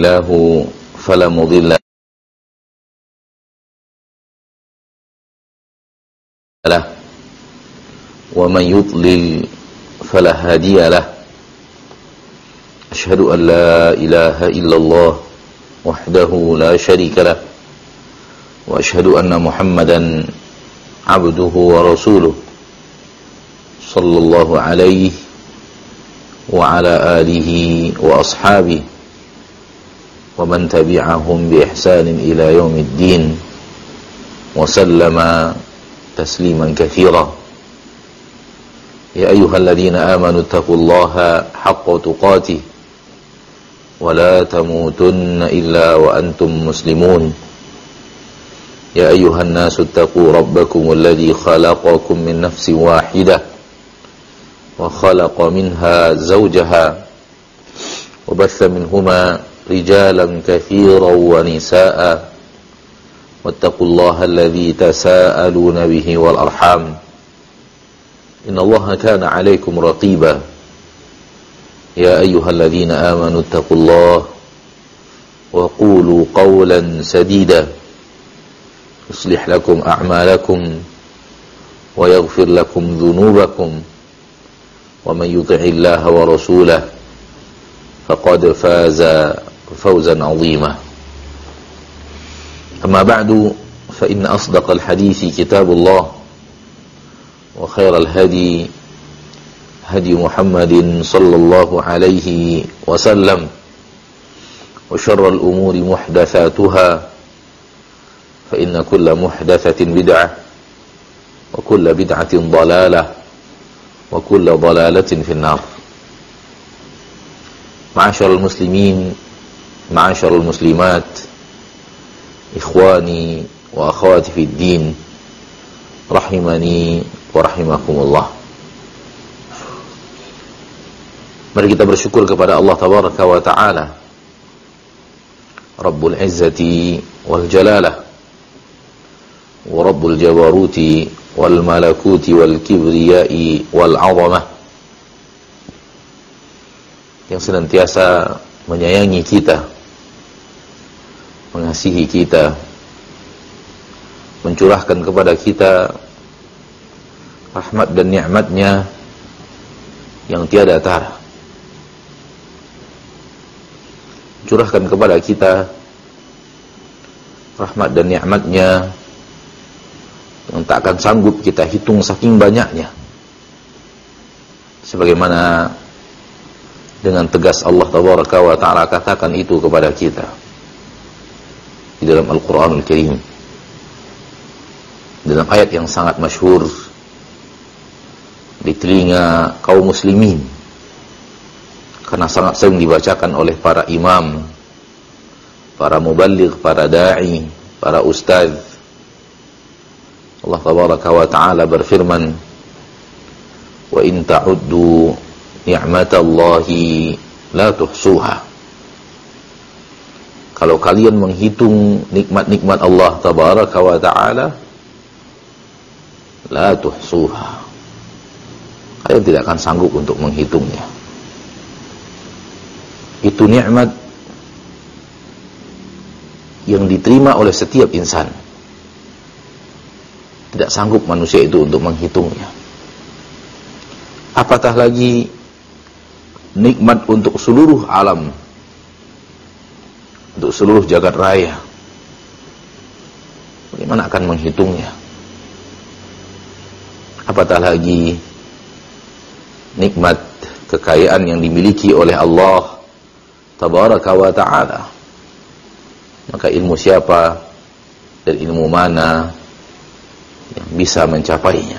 الله فلا مضل له ومن يضلل فلا هادي له أشهد أن لا إله إلا الله وحده لا شريك له وأشهد أن محمدا عبده ورسوله صلى الله عليه وعلى آله وأصحابه ومن تبعهم بإحسان إلى يوم الدين وسلم تسليما كثيرا يا أيها الذين آمنوا اتقوا الله حق تقاته ولا تموتن إلا وأنتم مسلمون يا أيها الناس اتقوا ربكم الذي خلقكم من نفس واحدة وخلق منها زوجها وبث منهما رجالا كثيرا ونساء واتقوا الله الذي تساءلون به والأرحام إن الله كان عليكم رقيبا يا أيها الذين آمنوا اتقوا الله وقولوا قولا سديدا يصلح لكم أعمالكم ويغفر لكم ذنوبكم ومن يطع الله ورسوله فقد فاز فوزا عظيما أما بعد فإن أصدق الحديث كتاب الله وخير الهدي هدي محمد صلى الله عليه وسلم وشر الأمور محدثاتها فإن كل محدثة بدعة وكل بدعة ضلالة وكل ضلالة في النار. معاشر المسلمين معاشر المسلمات إخواني وأخواتي في الدين رحمني ورحمكم الله. Mari kita bersyukur kepada Allah Tabaraka wa Ta'ala, Rabbul Izzati wal Jalalah wa Rabbul Jabaruti wal Malakuti wal Kibriyai wal Azamah, yang senantiasa menyayangi kita, mengasihi kita, mencurahkan kepada kita rahmat dan nikmatnya yang tiada tara, curahkan kepada kita rahmat dan nikmatnya yang tak akan sanggup kita hitung saking banyaknya, sebagaimana dengan tegas Allah Tabaraka wa Ta'ala katakan itu kepada kita di dalam Al-Quranul Karim, dalam ayat yang sangat masyhur di telinga kaum muslimin karena sangat sering dibacakan oleh para imam, para muballigh, para da'i, para ustadz. Allah Tabaraka wa Ta'ala berfirman, wa in ta'uddu ni'matallahi la tuhsuha. Kalau kalian menghitung nikmat-nikmat Allah Tabaraka wa Ta'ala, la tuhsuha, kalian tidak akan sanggup untuk menghitungnya. Itu nikmat yang diterima oleh setiap insan. Tidak sanggup manusia itu untuk menghitungnya. Apatah lagi nikmat untuk seluruh alam, untuk seluruh jagat raya. Bagaimana akan menghitungnya? Apatah lagi nikmat kekayaan yang dimiliki oleh Allah Tabaraka wa Ta'ala. Maka ilmu siapa dan ilmu mana yang bisa mencapainya?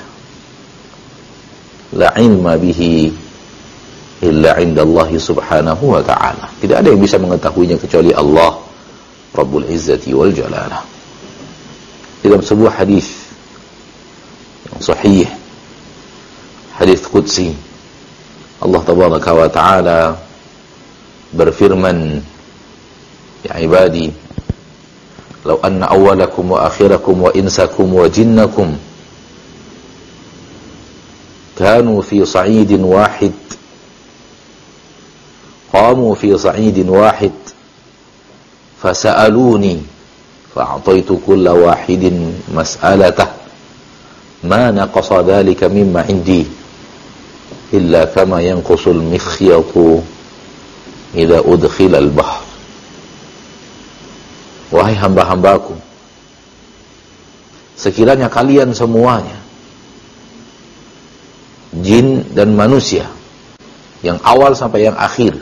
La ilma bihi illa indallahi subhanahu wa ta'ala. Tidak ada yang bisa mengetahuinya kecuali Allah Rabbul Izzati wal Jalalah. Dalam sebuah hadis yang sahih, hadis qudsi, Allah Tabaraka wa Ta'ala berfirman, ya ibadi, law anna awwalakum wa akhirakum wa insakum wa jinnakum kanu fi sa'idin wahid qamu fi sa'idin wahid fasa'aluni fa'ataitu kulla wahidin mas'alatah ma naqasa dhalika mimma indi illa kama yanqusul mikhyatu idza udkhila al-bahr. Wahai hamba-hambaku, sekiranya kalian semuanya, jin dan manusia, yang awal sampai yang akhir,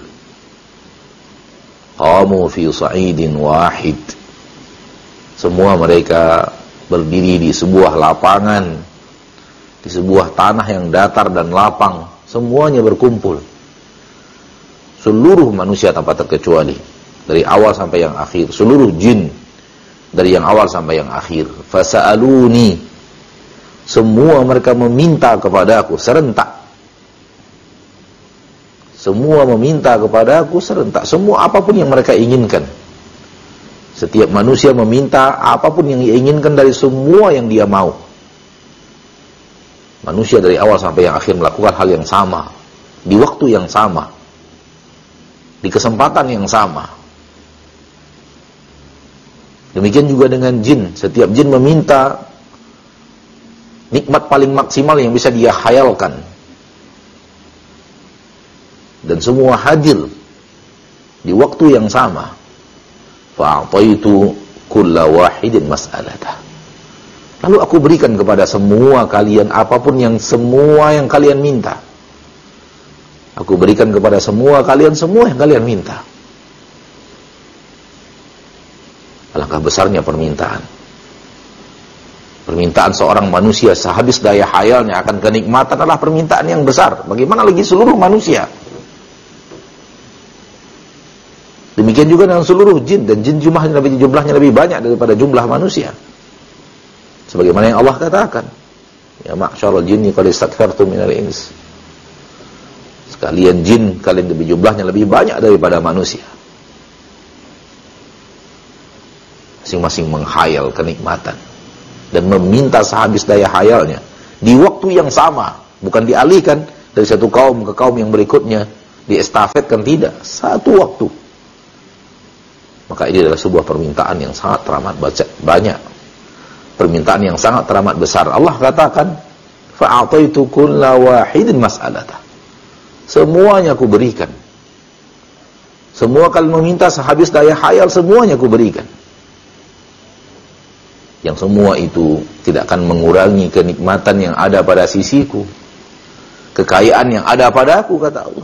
qamu fi sa'idin wahid, semua mereka berdiri di sebuah lapangan, di sebuah tanah yang datar dan lapang, semuanya berkumpul, seluruh manusia tanpa terkecuali, dari awal sampai yang akhir, seluruh jin dari yang awal sampai yang akhir. Fasa'aluni, semua mereka meminta kepada aku serentak. Semua meminta kepada aku serentak, semua apapun yang mereka inginkan. Setiap manusia meminta apapun yang dia inginkan dari semua yang dia mau. Manusia dari awal sampai yang akhir melakukan hal yang sama, di waktu yang sama, di kesempatan yang sama. Demikian juga dengan jin. Setiap jin meminta nikmat paling maksimal yang bisa dia khayalkan, dan semua hadir di waktu yang sama. Fa'ataitu kulla wahidin mas'alatah, lalu aku berikan kepada semua kalian apapun yang semua yang kalian minta. Aku berikan kepada semua kalian semua yang kalian minta. Alangkah besarnya permintaan. Permintaan seorang manusia sehabis daya khayalnya akan kenikmatan adalah permintaan yang besar. Bagaimana lagi seluruh manusia? Demikian juga dengan seluruh jin, dan jin jumlahnya lebih banyak daripada jumlah manusia. Sebagaimana yang Allah katakan, ya ma'syaral jinni qad istakfartum minal ins. Sekalian jin, kalian jumlahnya lebih banyak daripada manusia. Masing-masing menghayal kenikmatan dan meminta sehabis daya khayalnya di waktu yang sama, bukan dialihkan dari satu kaum ke kaum yang berikutnya, diestafetkan, tidak, satu waktu. Maka ini adalah sebuah permintaan yang sangat teramat banyak, permintaan yang sangat teramat besar. Allah katakan, fa'ataitu kulla wahidin mas'alatah, semuanya aku berikan. Semua kalian meminta sehabis daya khayal, semuanya aku berikan. Yang semua itu tidak akan mengurangi kenikmatan yang ada pada sisiku, kekayaan yang ada padaku, kata Allah.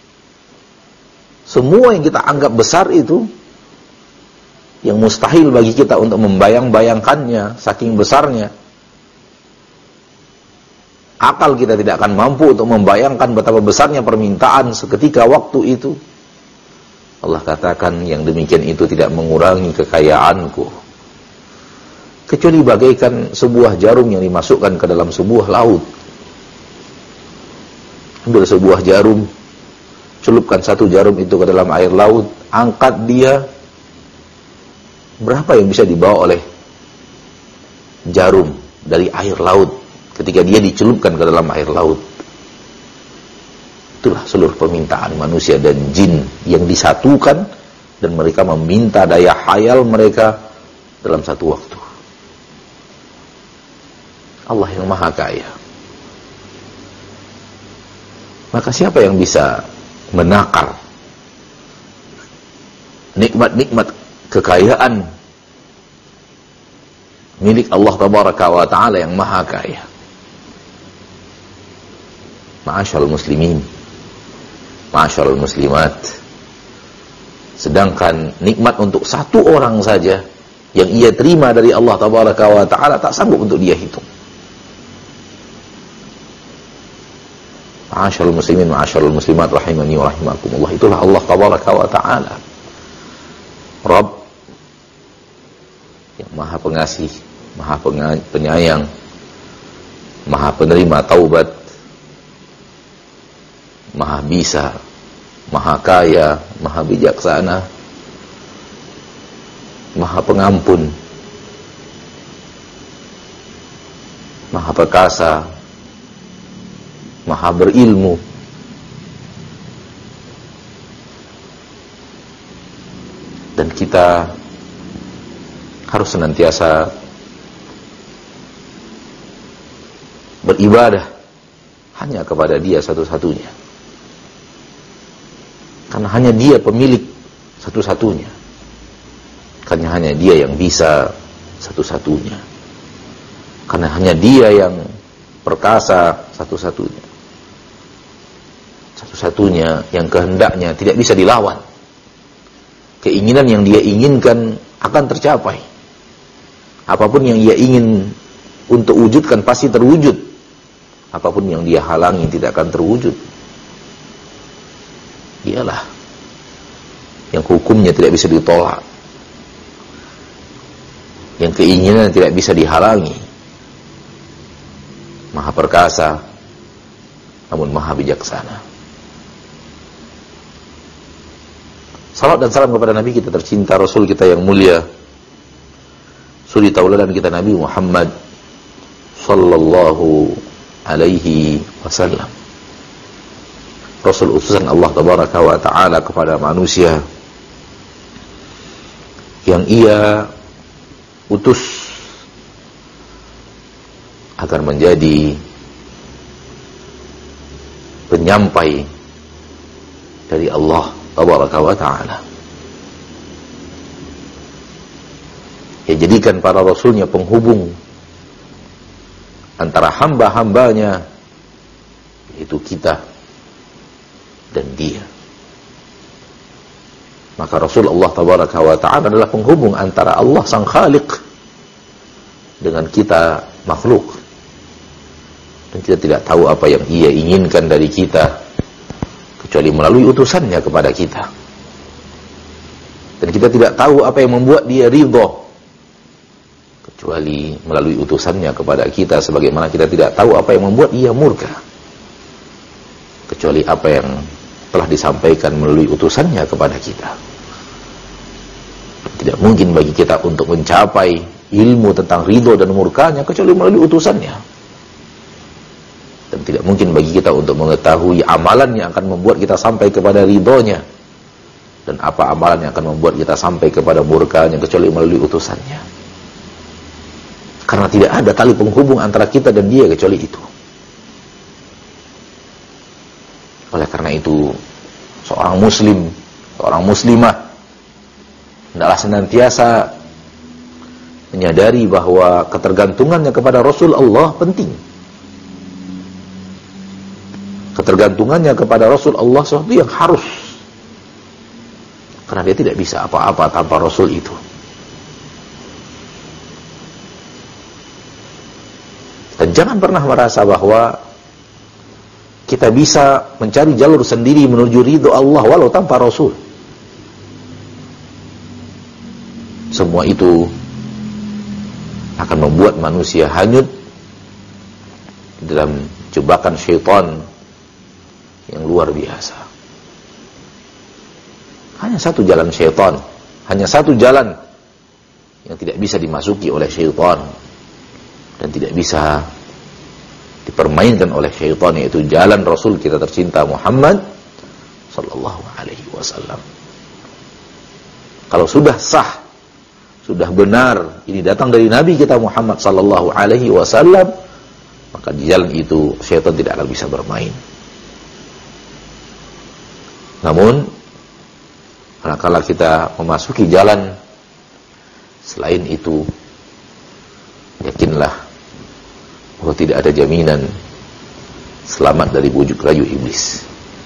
Semua yang kita anggap besar itu, yang mustahil bagi kita untuk membayang-bayangkannya, saking besarnya, akal kita tidak akan mampu untuk membayangkan betapa besarnya permintaan seketika waktu itu. Allah katakan yang demikian itu tidak mengurangi kekayaanku, kecuali bagaikan sebuah jarum yang dimasukkan ke dalam sebuah laut. Ambil sebuah jarum, celupkan satu jarum itu ke dalam air laut, angkat dia, berapa yang bisa dibawa oleh jarum dari air laut ketika dia dicelupkan ke dalam air laut? Itulah seluruh permintaan manusia dan jin yang disatukan, dan mereka meminta daya khayal mereka dalam satu waktu. Allah yang maha kaya. Maka siapa yang bisa menakar nikmat-nikmat kekayaan milik Allah tabaraka wa ta'ala yang maha kaya? Ma'asyiral muslimin, ma'asyiral muslimat, sedangkan nikmat untuk satu orang saja yang ia terima dari Allah tabaraka wa ta'ala tak sanggup untuk dia hitung. Ma'asyiral muslimin, ma'asyiral muslimat, rahimani wa rahimakumullah, itulah Allah tabaraka wa ta'ala, Rabb yang maha pengasih, maha penyayang, maha penerima taubat, maha bisa, maha kaya, maha bijaksana, maha pengampun, maha perkasa, maha berilmu. Dan kita harus senantiasa beribadah hanya kepada Dia satu-satunya. Karena hanya Dia pemilik satu-satunya. Karena hanya Dia yang bisa satu-satunya. Karena hanya Dia yang perkasa satu-satunya. Satu-satunya yang kehendaknya tidak bisa dilawan. Keinginan yang Dia inginkan akan tercapai. Apapun yang Dia ingin untuk wujudkan pasti terwujud. Apapun yang Dia halangi tidak akan terwujud. Dialah yang hukumnya tidak bisa ditolak, yang keinginan tidak bisa dihalangi. Maha perkasa namun maha bijaksana. Salawat dan salam kepada Nabi kita tercinta, Rasul kita yang mulia, suri tauladan kita Nabi Muhammad sallallahu alaihi wasallam, Rasul utusan Allah tabaraka wa ta'ala kepada manusia, yang Ia utus agar menjadi penyampai dari Allah tabaraka wa ta'ala. Ia jadikan para rasulnya penghubung antara hamba-hambanya, yaitu kita dan Dia. Maka Rasulullah tabaraka wa ta'ala adalah penghubung antara Allah sang Khaliq dengan kita makhluk. Dan kita tidak tahu apa yang Ia inginkan dari kita kecuali melalui utusannya kepada kita. Dan kita tidak tahu apa yang membuat Dia ridho kecuali melalui utusannya kepada kita, sebagaimana kita tidak tahu apa yang membuat Ia murka kecuali apa yang telah disampaikan melalui utusannya kepada kita. Tidak mungkin bagi kita untuk mencapai ilmu tentang ridho dan murkanya kecuali melalui utusannya. Dan tidak mungkin bagi kita untuk mengetahui amalan yang akan membuat kita sampai kepada ridhonya, dan apa amalan yang akan membuat kita sampai kepada murkanya kecuali melalui utusannya. Karena tidak ada tali penghubung antara kita dan Dia kecuali itu. Oleh karena itu, seorang muslim, seorang muslimah hendaklah senantiasa menyadari bahwa ketergantungannya kepada Rasul Allah penting. Ketergantungannya kepada Rasul Allah sesuatu yang harus. Karena dia tidak bisa apa-apa tanpa Rasul itu. Dan jangan pernah merasa bahwa kita bisa mencari jalur sendiri menuju ridho Allah walau tanpa Rasul. Semua itu akan membuat manusia hanyut dalam jebakan syaitan yang luar biasa. Hanya satu jalan syaitan, hanya satu jalan yang tidak bisa dimasuki oleh syaitan dan tidak bisa dipermainkan oleh syaitan, yaitu jalan Rasul kita tercinta Muhammad sallallahu alaihi wasallam. Kalau sudah sah, sudah benar ini datang dari Nabi kita Muhammad sallallahu alaihi wasallam, maka di jalan itu syaitan tidak akan bisa bermain. Namun manakala kita memasuki jalan selain itu, yakinlah bahwa tidak ada jaminan selamat dari bujuk rayu iblis.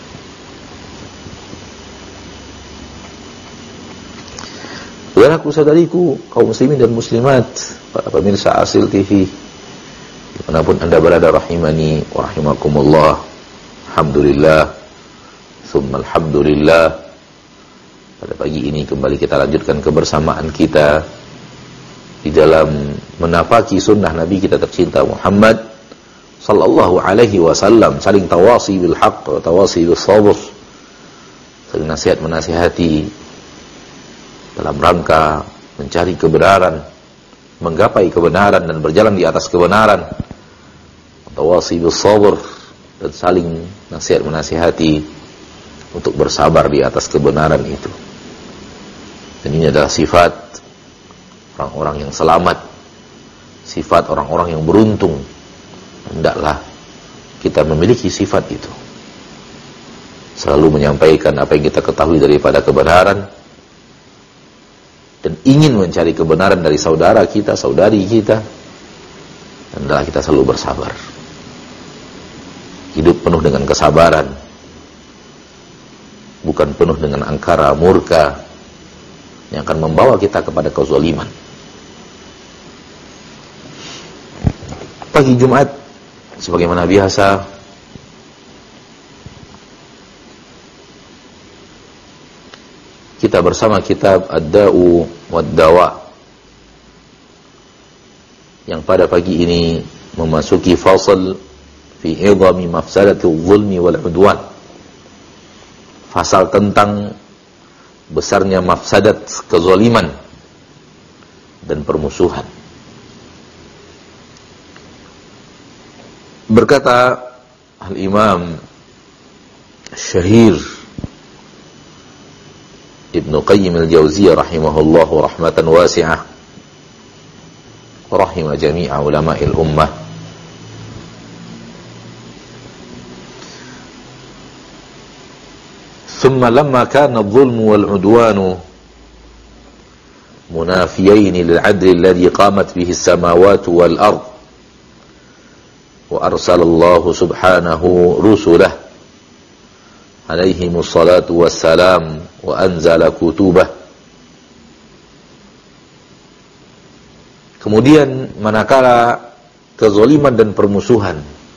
Saudaraku saudariku, kaum muslimin dan muslimat, para pemirsa Asil TV dimanapun anda berada, rahimani wa rahimakumullah. Alhamdulillah tsumma alhamdulillah. Pada pagi ini kembali kita lanjutkan kebersamaan kita di dalam menapaki sunnah Nabi kita tercinta Muhammad sallallahu alaihi wasallam, saling tawasi bil haqq wa tawasi bis sabr, saling nasihat menasihati dalam rangka mencari kebenaran, menggapai kebenaran dan berjalan di atas kebenaran, tawasi bis sabr, dan saling nasihat menasihati untuk bersabar di atas kebenaran itu. Dan ini adalah sifat orang-orang yang selamat, sifat orang-orang yang beruntung. Hendaklah kita memiliki sifat itu, selalu menyampaikan apa yang kita ketahui daripada kebenaran, dan ingin mencari kebenaran dari saudara kita, saudari kita. Dan hendaklah kita selalu bersabar, hidup penuh dengan kesabaran, bukan penuh dengan angkara murka yang akan membawa kita kepada kezaliman. Pagi Jumat, sebagaimana biasa, kita bersama kitab Ad-Da'u Wad-Dawa, yang pada pagi ini memasuki fasal fi idhami mafsadati zulmi wal udwan, fasal tentang besarnya mafsadat kezaliman dan permusuhan. Berkata Al-Imam Syahir Ibnu Qayyim al-Jauziyah rahimahullahu rahmatan wasi'ah, rahimah jami'a ulama'il ummah, ثم لما كان الظلم والعدوان منافيين للعدل الذي قامت به السماوات والأرض وأرسل الله سبحانه رسله عليهم الصلاة والسلام وأنزل كتبه. Kemudian manakala kezaliman dan permusuhan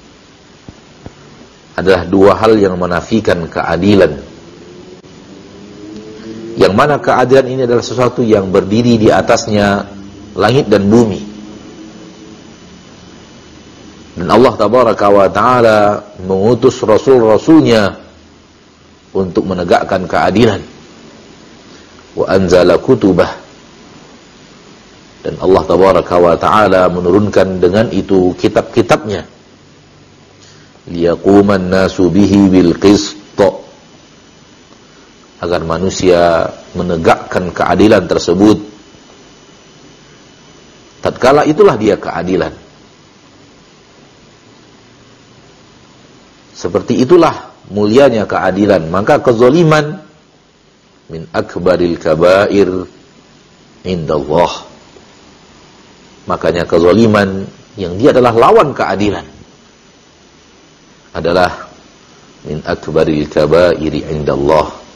adalah dua hal yang menafikan keadilan, yang mana keadilan ini adalah sesuatu yang berdiri di atasnya langit dan bumi, dan Allah tabaraka wa ta'ala mengutus rasul-rasulnya untuk menegakkan keadilan. Wa anzala kutubah, dan Allah tabaraka wa ta'ala menurunkan dengan itu kitab-kitabnya. Liyaquman nasu bihi bil qist, agar manusia menegakkan keadilan tersebut. Tatkala itulah dia keadilan. Seperti itulah mulianya keadilan. Maka kezaliman min akbaril kabair indallah. Makanya kezaliman yang dia adalah lawan keadilan adalah min akbaril kabair indallah,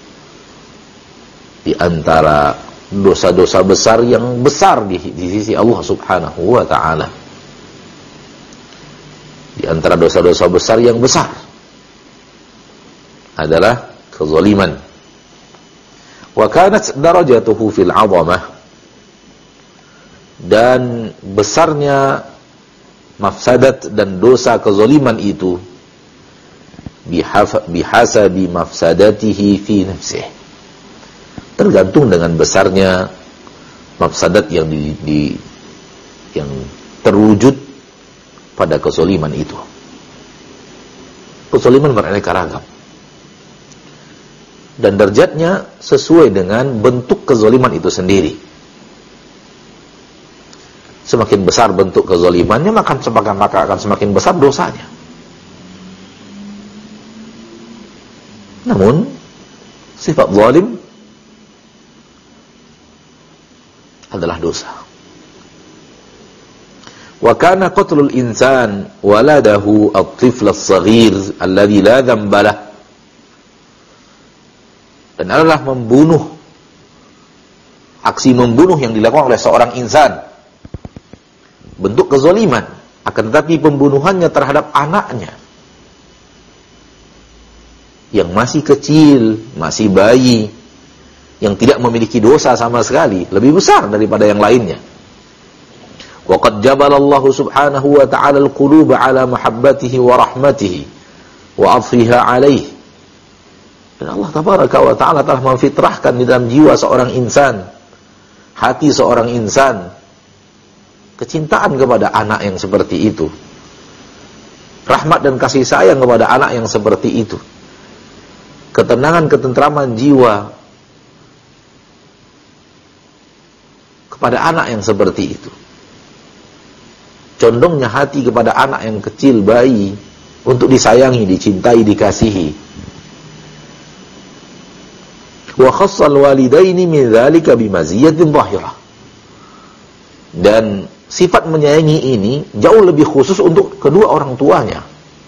di antara dosa-dosa besar yang besar di sisi Allah subhanahu wa ta'ala. Di antara dosa-dosa besar yang besar adalah kezaliman. Wa kanat darajatuhu fil 'azamah, dan besarnya mafsadat dan dosa kezaliman itu bihasabi mafsadatihi fi nafsihi, tergantung dengan besarnya mafsadat yang yang terwujud pada kezaliman itu. Kezaliman beraneka ragam, dan derajatnya sesuai dengan bentuk kezaliman itu sendiri. Semakin besar bentuk kezalimannya, maka akan semakin besar dosanya. Namun sifat zalim adalah dosa. Wa kana qatlul insan waladahu at-tifl as-saghir alladhi la dhanba lah, dan adalah membunuh, aksi membunuh yang dilakukan oleh seorang insan, bentuk kezaliman, akan tetapi pembunuhannya terhadap anaknya yang masih kecil, masih bayi, yang tidak memiliki dosa sama sekali, lebih besar daripada yang lainnya. Wa qad jabala Allah subhanahu wa ta'ala al-quluba ala mahabbatihi wa rahmatihi wa 'athfiha 'alaihi. Dan Allah tabaraka wa ta'ala telah memfitrahkan di dalam jiwa seorang insan, hati seorang insan, kecintaan kepada anak yang seperti itu, rahmat dan kasih sayang kepada anak yang seperti itu, ketenangan, ketentraman jiwa kepada anak yang seperti itu. Condongnya hati kepada anak yang kecil, bayi, untuk disayangi, dicintai, dikasihi. Wa khassal walidaini min dzalika bimaziyatin dhahirah. Dan sifat menyayangi ini jauh lebih khusus untuk kedua orang tuanya.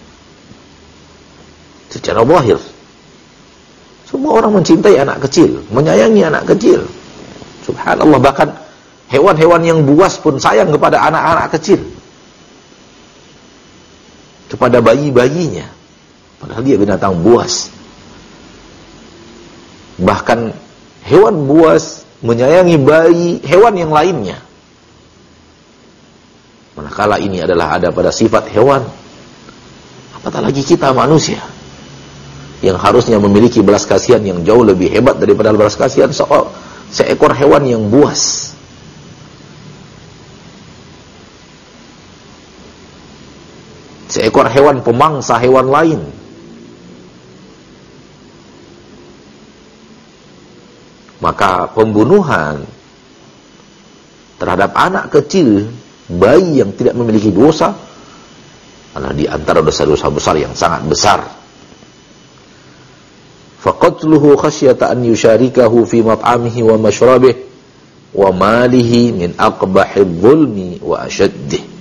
Secara zahir. Semua orang mencintai anak kecil, menyayangi anak kecil. Subhanallah, bahkan hewan-hewan yang buas pun sayang kepada anak-anak kecil, kepada bayi-bayinya, padahal dia binatang buas. Bahkan hewan buas menyayangi bayi hewan yang lainnya, manakala ini adalah ada pada sifat hewan. Apatah lagi kita manusia, yang harusnya memiliki belas kasihan yang jauh lebih hebat daripada belas kasihan seekor hewan yang buas. Seekor hewan pemangsa hewan lain. Maka pembunuhan terhadap anak kecil, bayi yang tidak memiliki dosa, adalah di antara dosa-dosa besar yang sangat besar. Faqatluhu khasyata an yusyarikahu fi mat'amihi wa mashrabihi wa malihi min aqbahidh dhulmi wa ashaddih.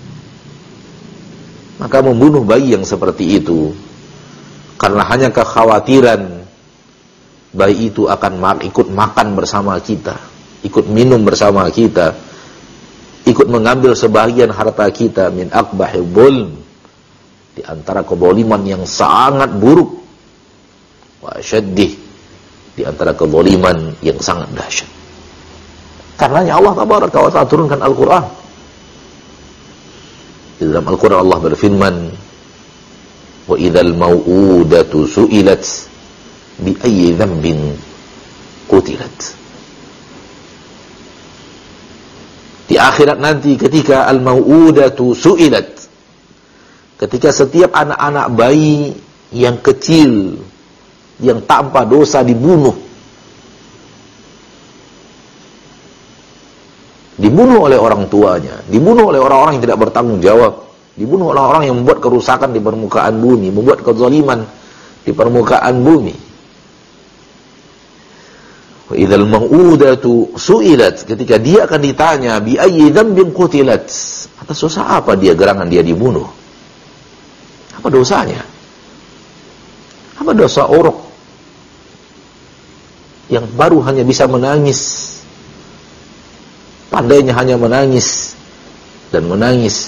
Maka membunuh bayi yang seperti itu karena hanya kekhawatiran bayi itu akan ikut makan bersama kita, ikut minum bersama kita, ikut mengambil sebahagian harta kita, min aqbahidh dhulm, di antara kezaliman yang sangat buruk, wa asyaddih, di antara kezaliman yang sangat dahsyat. Karenanya Allah Tabaraka wa Ta'ala turunkan Al-Quran. Di dalam Al-Quran Allah berfirman, wa idzal mau'udatu su'ilat bi ayyi dzambin qutilat. Di akhirat nanti ketika al-mau'udatu su'ilat, ketika setiap anak-anak bayi yang kecil yang tanpa dosa dibunuh oleh orang tuanya, dibunuh oleh orang-orang yang tidak bertanggung jawab, dibunuh oleh orang yang membuat kerusakan di permukaan bumi, membuat kezaliman di permukaan bumi. Wa idzal mau'udatu su'ilat, ketika dia akan ditanya bi ayyi dzambin qutilat, atas dosa apa gerangan dia dibunuh? Apa dosanya? Apa dosa orok yang baru hanya bisa menangis, pandainya hanya menangis dan menangis,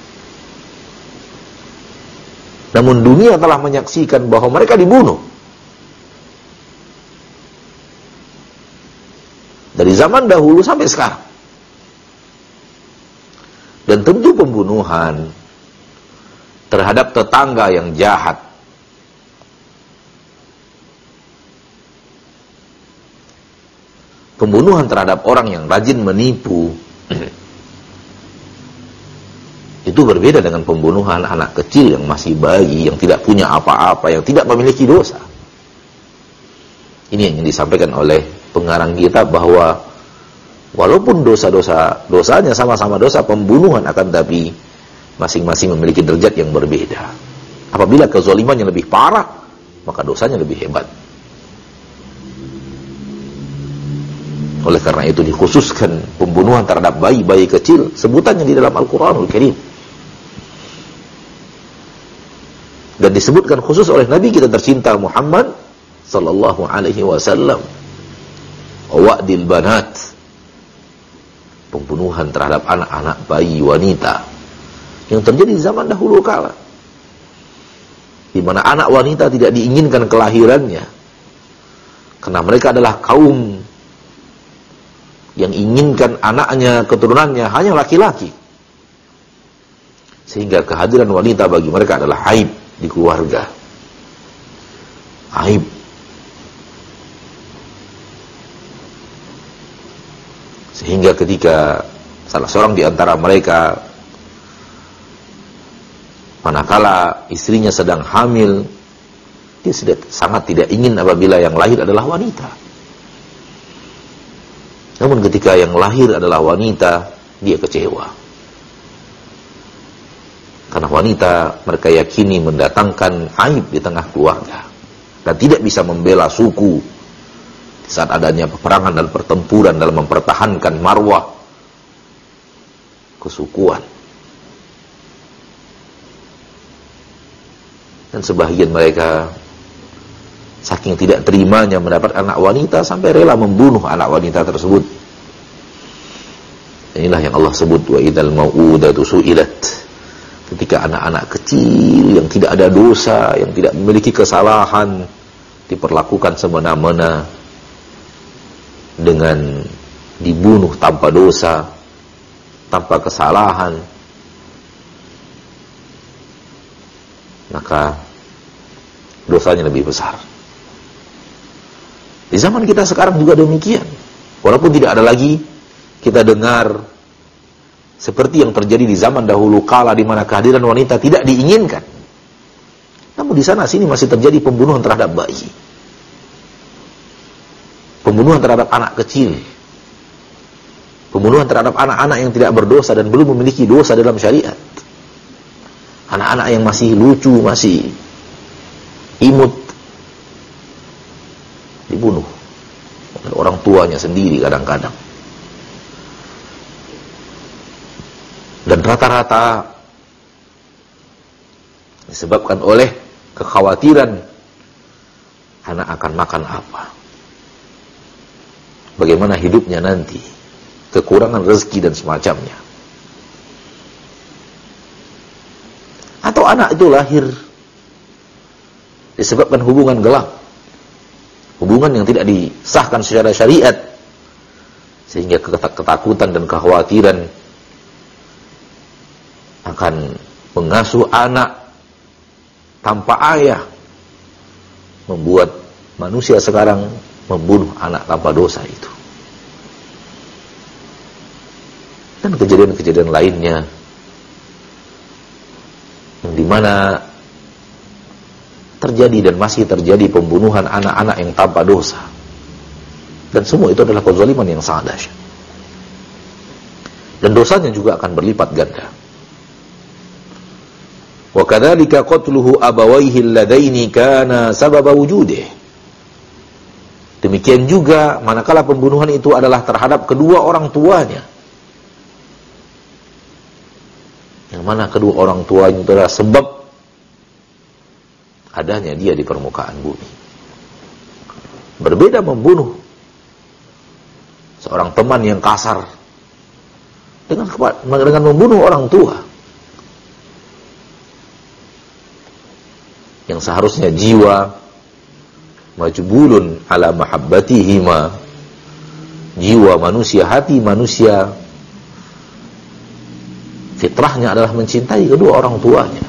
namun dunia telah menyaksikan bahwa mereka dibunuh dari zaman dahulu sampai sekarang. Dan tentu pembunuhan terhadap tetangga yang jahat, pembunuhan terhadap orang yang rajin menipu, itu berbeda dengan pembunuhan anak kecil yang masih bayi, yang tidak punya apa-apa, yang tidak memiliki dosa. Ini yang disampaikan oleh pengarang kitab, bahwa walaupun dosanya sama-sama dosa pembunuhan, akan tapi masing-masing memiliki derajat yang berbeda. Apabila kezaliman yang lebih parah, maka dosanya lebih hebat. Oleh karena itu dikhususkan pembunuhan terhadap bayi-bayi kecil, sebutannya di dalam Al-Quranul Karim. Dan disebutkan khusus oleh Nabi kita tercinta Muhammad sallallahu alaihi wasallam. Wa'dil banat, pembunuhan terhadap anak-anak bayi wanita yang terjadi di zaman dahulu kala, di mana anak wanita tidak diinginkan kelahirannya karena mereka adalah kaum yang inginkan anaknya, keturunannya hanya laki-laki, sehingga kehadiran wanita bagi mereka adalah aib di keluarga, aib. Sehingga ketika salah seorang di antara mereka, manakala istrinya sedang hamil, dia sangat tidak ingin apabila yang lahir adalah wanita. Namun ketika yang lahir adalah wanita, dia kecewa. Karena wanita mereka yakini mendatangkan aib di tengah keluarga dan tidak bisa membela suku saat adanya peperangan dan pertempuran dalam mempertahankan marwah kesukuan. Dan sebahagian mereka saking tidak terimanya mendapat anak wanita sampai rela membunuh anak wanita tersebut. Inilah yang Allah sebut wa idzal mau'udatu su'ilat. Ketika anak-anak kecil yang tidak ada dosa, yang tidak memiliki kesalahan diperlakukan semena-mena dengan dibunuh tanpa dosa, tanpa kesalahan, maka dosanya lebih besar. Di zaman kita sekarang juga demikian. Walaupun tidak ada lagi kita dengar seperti yang terjadi di zaman dahulu kala di mana kehadiran wanita tidak diinginkan. Namun di sana sini masih terjadi pembunuhan terhadap bayi. Pembunuhan terhadap anak kecil. Pembunuhan terhadap anak-anak yang tidak berdosa dan belum memiliki dosa dalam syariat. Anak-anak yang masih lucu, masih imut, dibunuh oleh orang tuanya sendiri kadang-kadang. Dan rata-rata disebabkan oleh kekhawatiran anak akan makan apa, bagaimana hidupnya nanti, kekurangan rezeki dan semacamnya. Atau anak itu lahir disebabkan hubungan gelap, hubungan yang tidak disahkan secara syariat, sehingga ketakutan dan kekhawatiran akan mengasuh anak tanpa ayah membuat manusia sekarang membunuh anak tanpa dosa itu. Dan kejadian-kejadian lainnya yang dimana terjadi dan masih terjadi pembunuhan anak-anak yang tanpa dosa. Dan semua itu adalah kezaliman yang sangat dahsyat. Dan dosanya juga akan berlipat ganda. Wa kadzalika qatluhu abawayhi alladaini kana sababa wujudih. Demikian juga manakala pembunuhan itu adalah terhadap kedua orang tuanya. Yang mana kedua orang tuanya itu adalah sebab adanya dia di permukaan bumi. Berbeda membunuh seorang teman yang kasar dengan membunuh orang tua yang seharusnya jiwa majbulun ala mahabbatihima, jiwa manusia, hati manusia fitrahnya adalah mencintai kedua orang tuanya.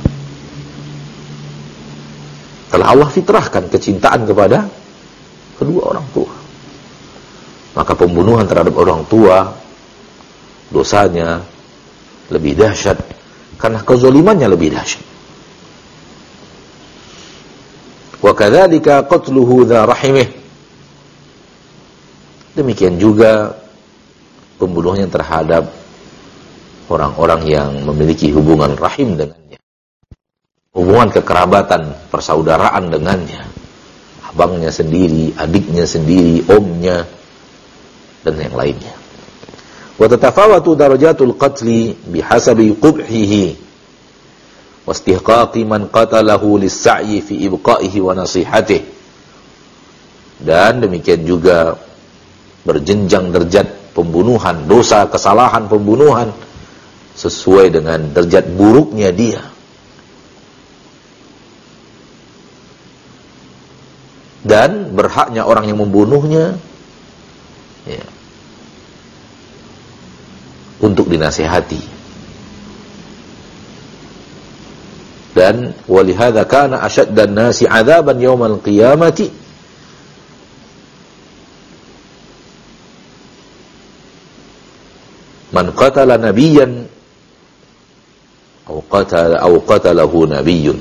Telah Allah fitrahkan kecintaan kepada kedua orang tua. Maka pembunuhan terhadap orang tua dosanya lebih dahsyat karena kezalimannya lebih dahsyat. Wa kadzalika qatluhu dza rahimih. Demikian juga pembunuhnya terhadap orang-orang yang memiliki hubungan rahim dengannya, hubungan kekerabatan, persaudaraan dengannya, abangnya sendiri, adiknya sendiri, omnya, dan yang lainnya. Wa tatafawatu darajatul qatli bihasabi qubhihi wastihqaqi man qatalahu lis-sa'yi fi ibqa'ihi wa nasihatihi. Dan demikian juga berjenjang derajat pembunuhan, dosa, kesalahan pembunuhan sesuai dengan derajat buruknya dia. Dan berhaknya orang yang membunuhnya ya, untuk dinasihati. Dan walihada kana asyaddan nasi 'adzaban yaumal qiyamati man qatala nabiyyan aw qatalahu nabiyyun.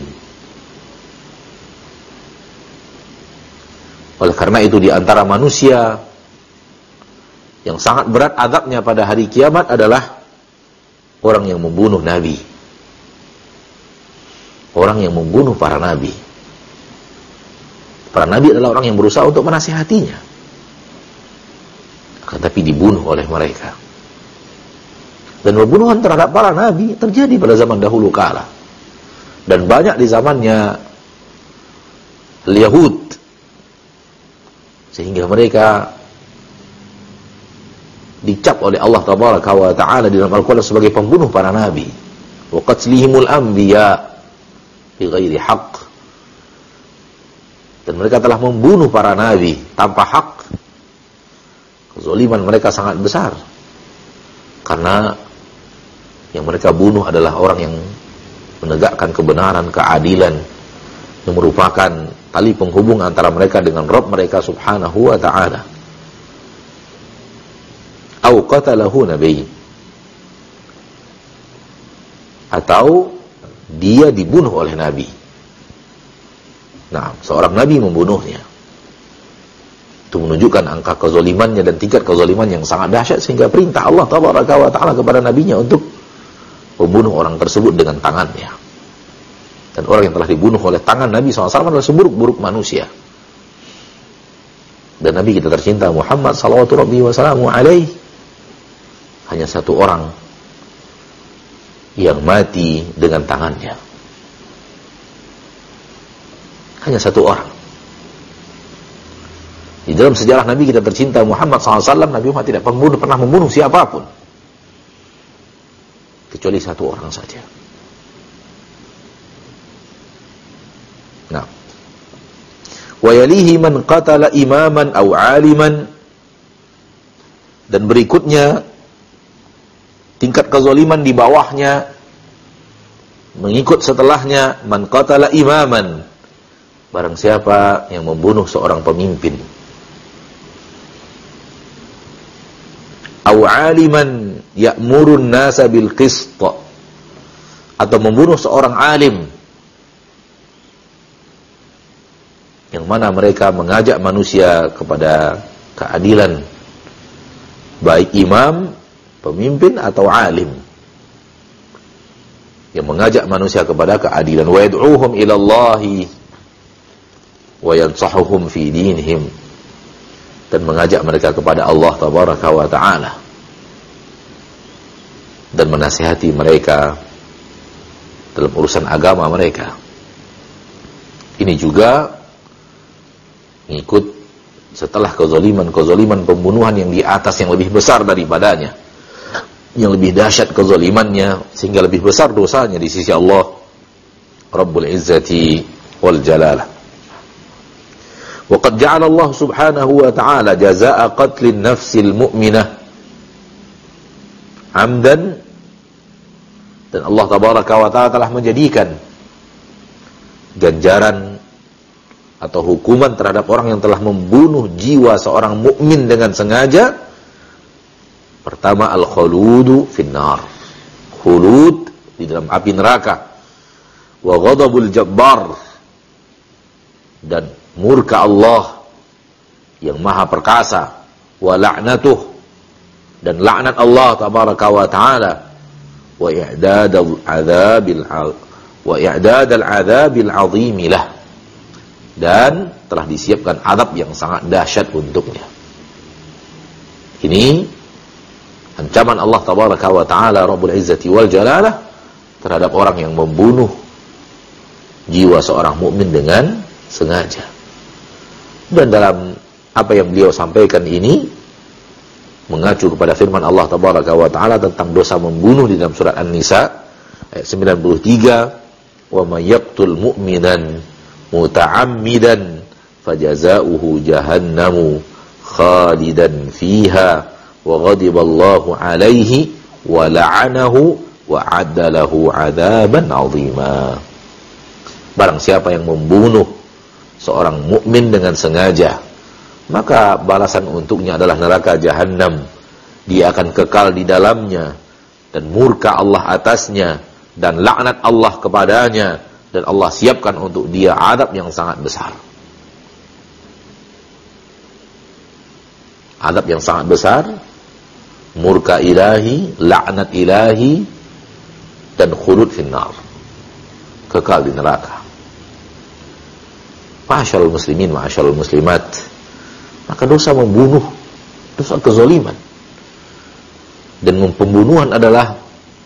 Oleh karena itu di antara manusia yang sangat berat azabnya pada hari kiamat adalah orang yang membunuh nabi. Orang yang membunuh para nabi. Para nabi adalah orang yang berusaha untuk menasihatinya, tetapi dibunuh oleh mereka. Dan pembunuhan terhadap para nabi terjadi pada zaman dahulu kala. Dan banyak di zamannya Yahud. Sehingga mereka dicap oleh Allah Tabaraka wa Ta'ala di dalam Al-Quran sebagai pembunuh para nabi. Wa qatlihimul anbiya bighairi haqq. Dan mereka telah membunuh para nabi tanpa hak. Kezaliman mereka sangat besar. Karena yang mereka bunuh adalah orang yang menegakkan kebenaran, keadilan, yang merupakan tali penghubung antara mereka dengan Rabb mereka subhanahu wa ta'ala. Au qatalahu nabi, atau dia dibunuh oleh nabi. Nah, seorang nabi membunuhnya. Itu menunjukkan angka kezalimannya dan tingkat kezaliman yang sangat dahsyat, sehingga perintah Allah Tabaraka wa Ta'ala kepada nabinya untuk membunuh orang tersebut dengan tangannya. Dan orang yang telah dibunuh oleh tangan Nabi SAW adalah seburuk-buruk manusia. Dan Nabi kita tercinta Muhammad SAW hanya satu orang yang mati dengan tangannya. Hanya satu orang. Di dalam sejarah Nabi kita tercinta Muhammad SAW, Nabi Muhammad tidak pernah membunuh siapapun, kecuali satu orang saja. Nah, wa yalihi man qatala imaman aw aliman, dan berikutnya tingkat kezaliman di bawahnya mengikut setelahnya man qatala imaman, barang siapa yang membunuh seorang pemimpin, aw aliman ya'murun nasa bil qist, atau membunuh seorang alim yang mana mereka mengajak manusia kepada keadilan, baik imam, pemimpin, atau alim yang mengajak manusia kepada keadilan. Wa yad'uhum ila Allahi wa yansahuhum fi dinihim, dan mengajak mereka kepada Allah Tabaraka wa Ta'ala dan menasihati mereka dalam urusan agama mereka. Ini juga ngikut setelah kezaliman pembunuhan yang di atas, yang lebih besar daripadanya, yang lebih dahsyat kezalimannya, sehingga lebih besar dosanya di sisi Allah Rabbul Izzati wal Jalalah. Wa qad ja'ala Allah subhanahu wa ta'ala jazaa'a qatlin nafsil mu'minah amdan, dan Allah Tabaraka wa Ta'ala telah menjadikan ganjaran atau hukuman terhadap orang yang telah membunuh jiwa seorang mukmin dengan sengaja. Pertama, al-khuludu finnar, khulud di dalam api neraka, wa ghadabul jabbar, dan murka Allah yang maha perkasa, wa la'natuh, dan laknat Allah Tabaraka wa Ta'ala, wa i'dadal adzabil azim lah, dan telah disiapkan azab yang sangat dahsyat untuknya. Ini ancaman Allah Tabaraka wa Ta'ala Rabbul Izzati wal Jalalah terhadap orang yang membunuh jiwa seorang mukmin dengan sengaja. Dan dalam apa yang beliau sampaikan ini mengacu kepada firman Allah Tabaraka wa Ta'ala tentang dosa membunuh di dalam surat An-Nisa ayat 93, wa may yaqtul mu'minan muta'ammidan fajazauhu jahannamu khalidan fiha wa ghadiballahu alaihi wa la'anahu wa addalahu 'adzaban 'azima. Barang siapa yang membunuh seorang mukmin dengan sengaja, maka balasan untuknya adalah neraka jahannam. Dia akan kekal di dalamnya, dan murka Allah atasnya, dan laknat Allah kepadanya, dan Allah siapkan untuk dia azab yang sangat besar. Azab yang sangat besar murka ilahi, laknat ilahi, dan khulud finnar, kekal di neraka. Ma'asyarul muslimin, ma'asyarul muslimat, maka dosa membunuh, dosa kezaliman, dan pembunuhan adalah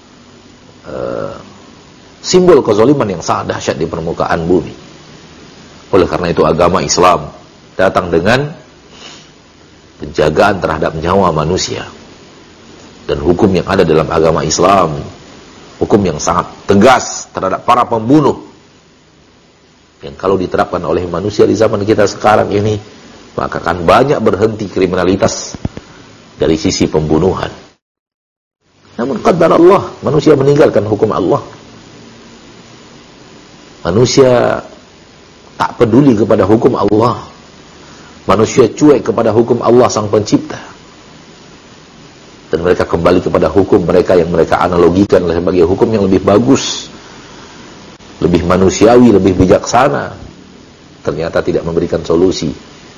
simbol kezaliman yang sangat dahsyat di permukaan bumi. Oleh karena itu agama Islam datang dengan penjagaan terhadap nyawa manusia, dan hukum yang ada dalam agama Islam, hukum yang sangat tegas terhadap para pembunuh, yang kalau diterapkan oleh manusia di zaman kita sekarang ini, maka akan banyak berhenti kriminalitas dari sisi pembunuhan. Namun qadar Allah, manusia meninggalkan hukum Allah. Manusia tak peduli kepada hukum Allah. Manusia cuek kepada hukum Allah sang pencipta. Dan mereka kembali kepada hukum mereka yang mereka analogikan sebagai hukum yang lebih bagus, lebih manusiawi, lebih bijaksana. Ternyata tidak memberikan solusi,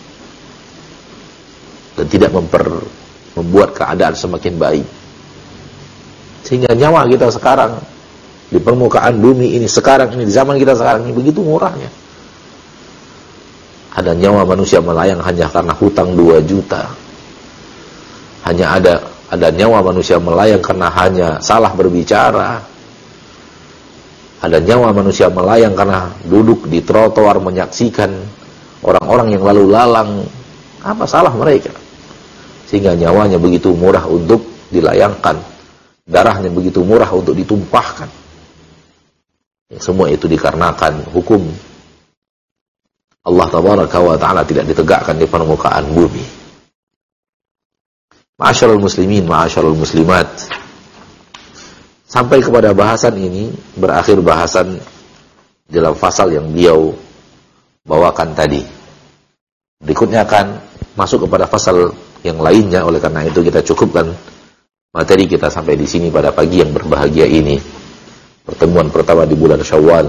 dan tidak membuat keadaan semakin baik. Sehingga nyawa kita sekarang di permukaan bumi ini, sekarang ini, di zaman kita sekarang ini, begitu murahnya. Ada nyawa manusia melayang hanya karena hutang 2 juta. Hanya ada nyawa manusia melayang karena hanya salah berbicara. Ada nyawa manusia melayang karena duduk di trotoar menyaksikan orang-orang yang lalu lalang. Apa salah mereka? Sehingga nyawanya begitu murah untuk dilayangkan, darahnya begitu murah untuk ditumpahkan. Semua itu dikarenakan hukum Allah tabaraka wa ta'ala tidak ditegakkan di permukaan bumi. Ma'asyarul muslimin, ma'asyarul muslimat, sampai kepada bahasan ini berakhir bahasan dalam fasal yang beliau bawakan tadi. Berikutnya akan masuk kepada fasal yang lainnya. Oleh karena itu kita cukupkan materi kita sampai di sini pada pagi yang berbahagia ini, pertemuan pertama di bulan Syawal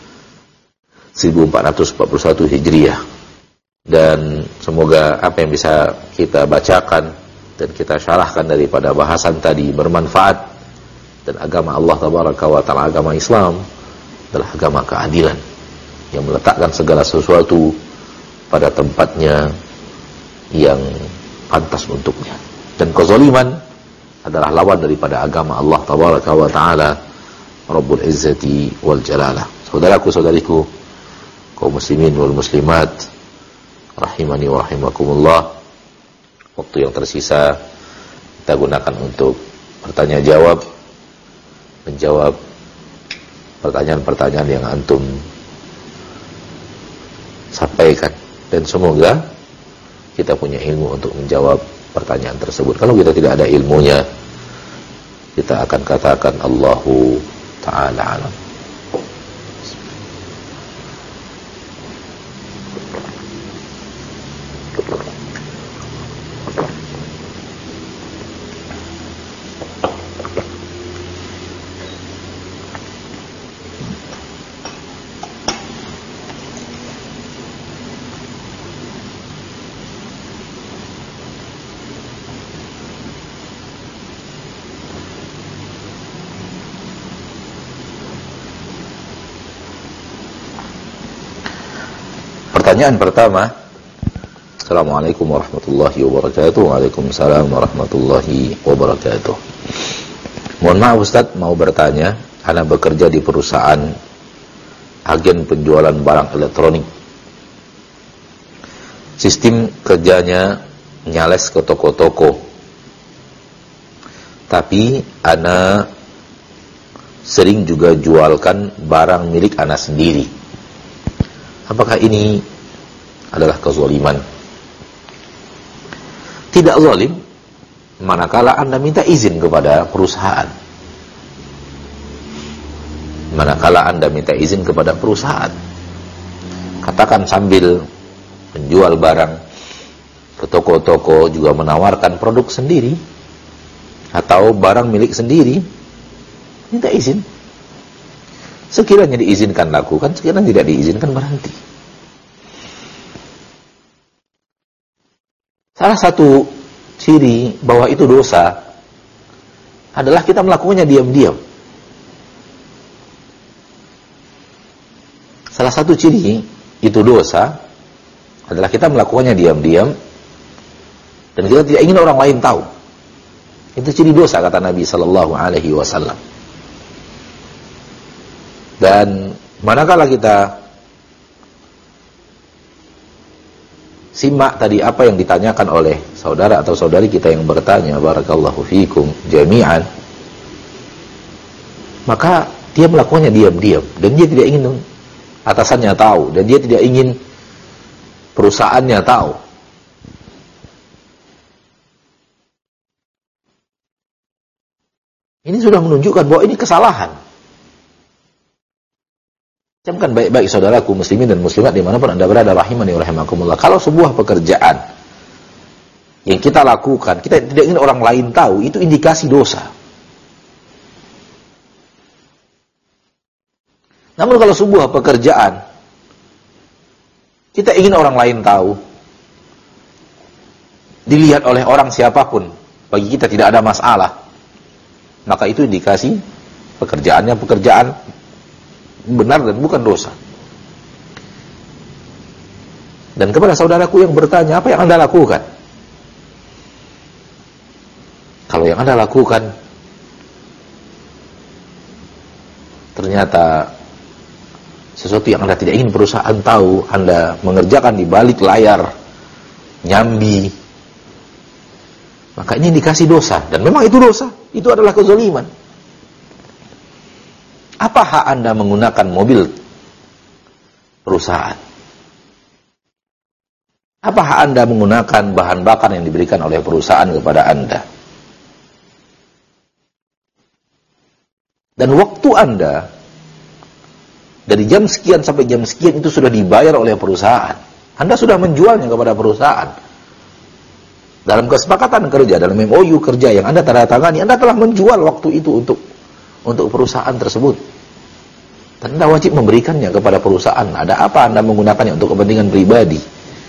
1441 Hijriah. Dan semoga apa yang bisa kita bacakan dan kita syarahkan daripada bahasan tadi bermanfaat. Dan agama Allah tabaraka wa ta'ala, agama Islam adalah agama keadilan yang meletakkan segala sesuatu pada tempatnya yang pantas untuknya. Dan kezaliman adalah lawan daripada agama Allah tabaraka wa ta'ala, Rabbul Izzati wal Jalalah. Saudaraku, saudariku, kaum muslimin wal muslimat, rahimani wa rahimakumullah, waktu yang tersisa kita gunakan untuk bertanya jawab, menjawab pertanyaan-pertanyaan yang antum sampaikan, dan semoga kita punya ilmu untuk menjawab pertanyaan tersebut. Kalau kita tidak ada ilmunya, kita akan katakan Allahu ta'ala alam. Pertanyaan pertama. Assalamualaikum warahmatullahi wabarakatuh. Waalaikumsalam warahmatullahi wabarakatuh. Mohon maaf Ustaz, mau bertanya. Ana bekerja di perusahaan agen penjualan barang elektronik. Sistem kerjanya nyales ke toko-toko. Tapi ana sering juga jualkan barang milik ana sendiri. Apakah ini adalah kezaliman? Tidak zalim manakala Anda minta izin kepada perusahaan. Manakala Anda minta izin kepada perusahaan, katakan sambil menjual barang ke toko-toko juga menawarkan produk sendiri atau barang milik sendiri, minta izin. Sekiranya diizinkan lakukan, sekiranya tidak diizinkan berhenti. Salah satu ciri bahwa itu dosa adalah kita melakukannya diam-diam. Salah satu ciri itu dosa adalah kita melakukannya diam-diam dan kita tidak ingin orang lain tahu. Itu ciri dosa, kata Nabi sallallahu alaihi wasallam. Dan manakala kita simak tadi apa yang ditanyakan oleh saudara atau saudari kita yang bertanya, barakallahu fikum jami'an, maka dia melakukannya diam-diam dan dia tidak ingin atasannya tahu dan dia tidak ingin perusahaannya tahu. Ini sudah menunjukkan bahwa ini kesalahan. Camkan baik-baik saudaraku muslimin dan muslimat dimanapun anda berada, rahimani wa rahimakumullah. Kalau sebuah pekerjaan yang kita lakukan, kita tidak ingin orang lain tahu, itu indikasi dosa. Namun kalau sebuah pekerjaan kita ingin orang lain tahu, dilihat oleh orang siapapun, bagi kita tidak ada masalah, maka itu indikasi pekerjaannya pekerjaan benar dan bukan dosa. Dan kepada saudaraku yang bertanya, apa yang anda lakukan? Kalau yang anda lakukan ternyata sesuatu yang anda tidak ingin perusahaan tahu, anda mengerjakan di balik layar, nyambi, maka ini indikasi dosa. Dan memang itu dosa, itu adalah kezaliman. Apa hak anda menggunakan mobil perusahaan? Apa hak anda menggunakan bahan bakar yang diberikan oleh perusahaan kepada anda? Dan waktu anda dari jam sekian sampai jam sekian itu sudah dibayar oleh perusahaan. Anda sudah menjualnya kepada perusahaan. Dalam kesepakatan kerja, dalam MOU kerja yang anda tanda tangani, anda telah menjual waktu itu untuk perusahaan tersebut. Dan anda wajib memberikannya kepada perusahaan. Ada apa anda menggunakannya untuk kepentingan pribadi?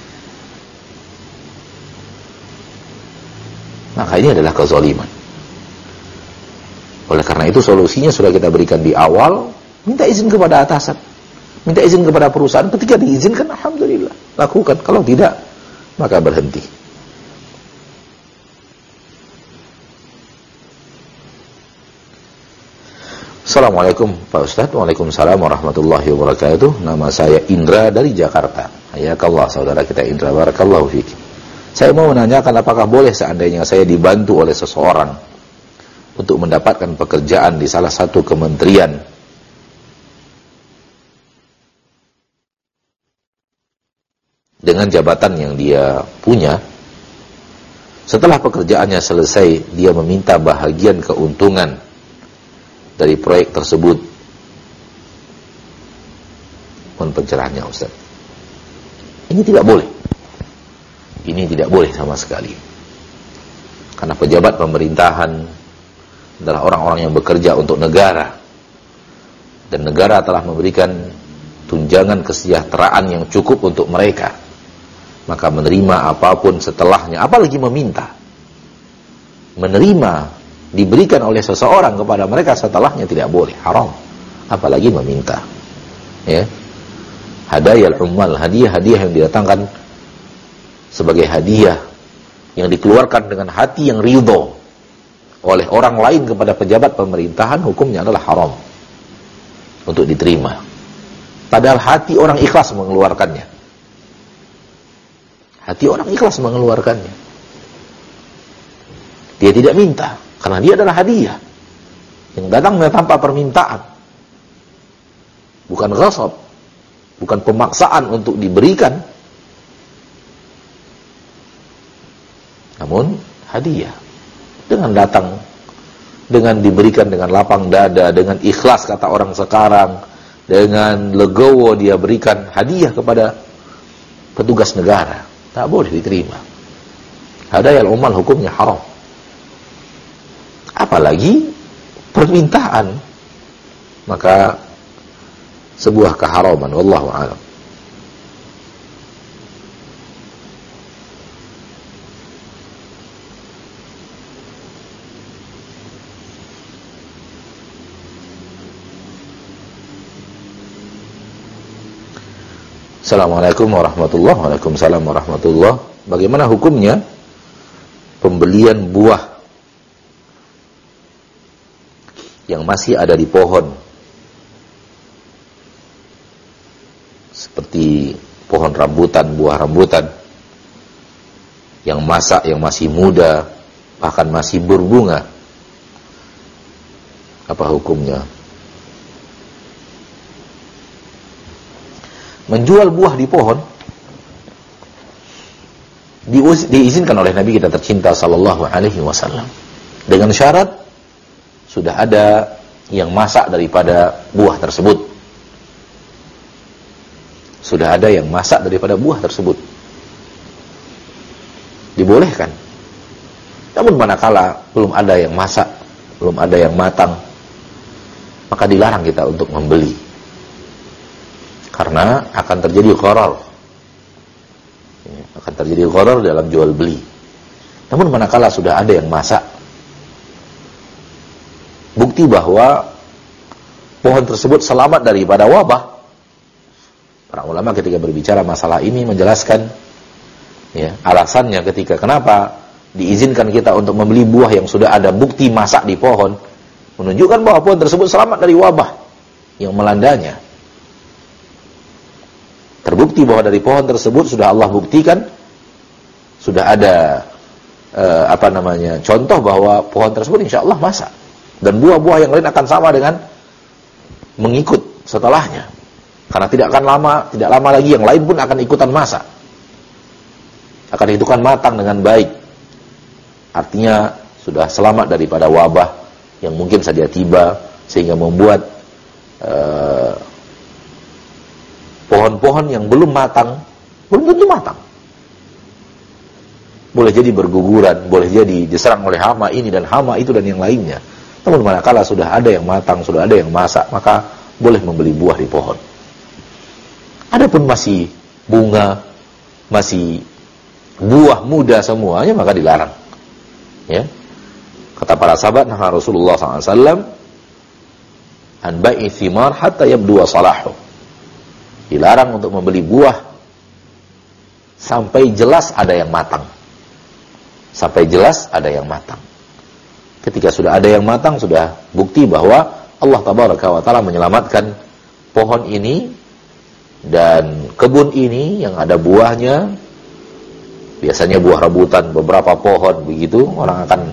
Maka ini adalah kezaliman. Oleh karena itu solusinya sudah kita berikan di awal. Minta izin kepada atasan, minta izin kepada perusahaan. Ketika diizinkan, alhamdulillah, lakukan. Kalau tidak, maka berhenti. Assalamualaikum Pak Ustadz. Waalaikumsalam warahmatullahi wabarakatuh. Nama saya Indra dari Jakarta. Hayakallah saudara kita Indra, barakallahu fiik. Saya mau menanyakan, apakah boleh seandainya saya dibantu oleh seseorang untuk mendapatkan pekerjaan di salah satu kementerian dengan jabatan yang dia punya, setelah pekerjaannya selesai dia meminta bahagian keuntungan dari proyek tersebut? Mohon pencerahannya Ustaz. Ini tidak boleh. Ini tidak boleh sama sekali. Karena pejabat pemerintahan adalah orang-orang yang bekerja untuk negara. Dan negara telah memberikan tunjangan kesejahteraan yang cukup untuk mereka. Maka menerima apapun setelahnya, apalagi meminta, menerima diberikan oleh seseorang kepada mereka setelahnya tidak boleh, haram. Apalagi meminta. Ya. Hadayal ummal, hadiah-hadiah yang didatangkan sebagai hadiah yang dikeluarkan dengan hati yang ridho oleh orang lain kepada pejabat pemerintahan, hukumnya adalah haram untuk diterima. Padahal hati orang ikhlas mengeluarkannya. Hati orang ikhlas mengeluarkannya. Dia tidak minta, karena dia adalah hadiah yang datang tanpa permintaan. Bukan ghasab, bukan pemaksaan untuk diberikan. Namun hadiah. Dengan datang, dengan diberikan dengan lapang dada, dengan ikhlas kata orang sekarang, dengan legowo dia berikan hadiah kepada petugas negara. Tak boleh diterima. Hadayal ummal hukumnya haram. Apalagi permintaan, maka sebuah keharaman. Wallahu a'lam. Assalamualaikum warahmatullahi wabarakatuh. Waalaikumsalam warahmatullahi wabarakatuh. Bagaimana hukumnya pembelian buah yang masih ada di pohon, seperti pohon rambutan, buah rambutan yang masak, yang masih muda, bahkan masih berbunga? Apa hukumnya? Menjual buah di pohon diizinkan oleh Nabi kita tercinta sallallahu alaihi wasallam, dengan syarat sudah ada yang masak daripada buah tersebut. Sudah ada yang masak daripada buah tersebut, dibolehkan. Namun manakala belum ada yang masak, belum ada yang matang, maka dilarang kita untuk membeli, karena akan terjadi gharar. Akan terjadi gharar dalam jual beli. Namun manakala sudah ada yang masak, bukti bahwa pohon tersebut selamat daripada wabah. Para ulama ketika berbicara masalah ini menjelaskan alasannya ketika kenapa diizinkan kita untuk membeli buah yang sudah ada bukti masak di pohon, menunjukkan bahwa pohon tersebut selamat dari wabah yang melandanya. Terbukti bahwa dari pohon tersebut sudah Allah buktikan, sudah ada contoh bahwa pohon tersebut insya Allah masak, dan buah-buah yang lain akan sama dengan mengikut setelahnya, karena tidak lama lagi yang lain pun akan ikutan masak, akan dihitungan matang dengan baik. Artinya sudah selamat daripada wabah yang mungkin saja tiba, sehingga membuat pohon-pohon yang belum matang, belum tentu matang. Boleh jadi berguguran, boleh jadi diserang oleh hama ini dan hama itu dan yang lainnya. Namun manakala sudah ada yang matang, sudah ada yang masak, maka boleh membeli buah di pohon. Adapun masih bunga, masih buah muda semuanya, maka dilarang. Ya. Kata para sahabat, nah Rasulullah SAW, an bai'i thimar hatta yabdu salahu. Dilarang untuk membeli buah sampai jelas ada yang matang. Sampai jelas ada yang matang. Ketika sudah ada yang matang, sudah bukti bahwa Allah tabaraka wa ta'ala menyelamatkan pohon ini dan kebun ini yang ada buahnya. Biasanya buah rambutan, beberapa pohon begitu, orang akan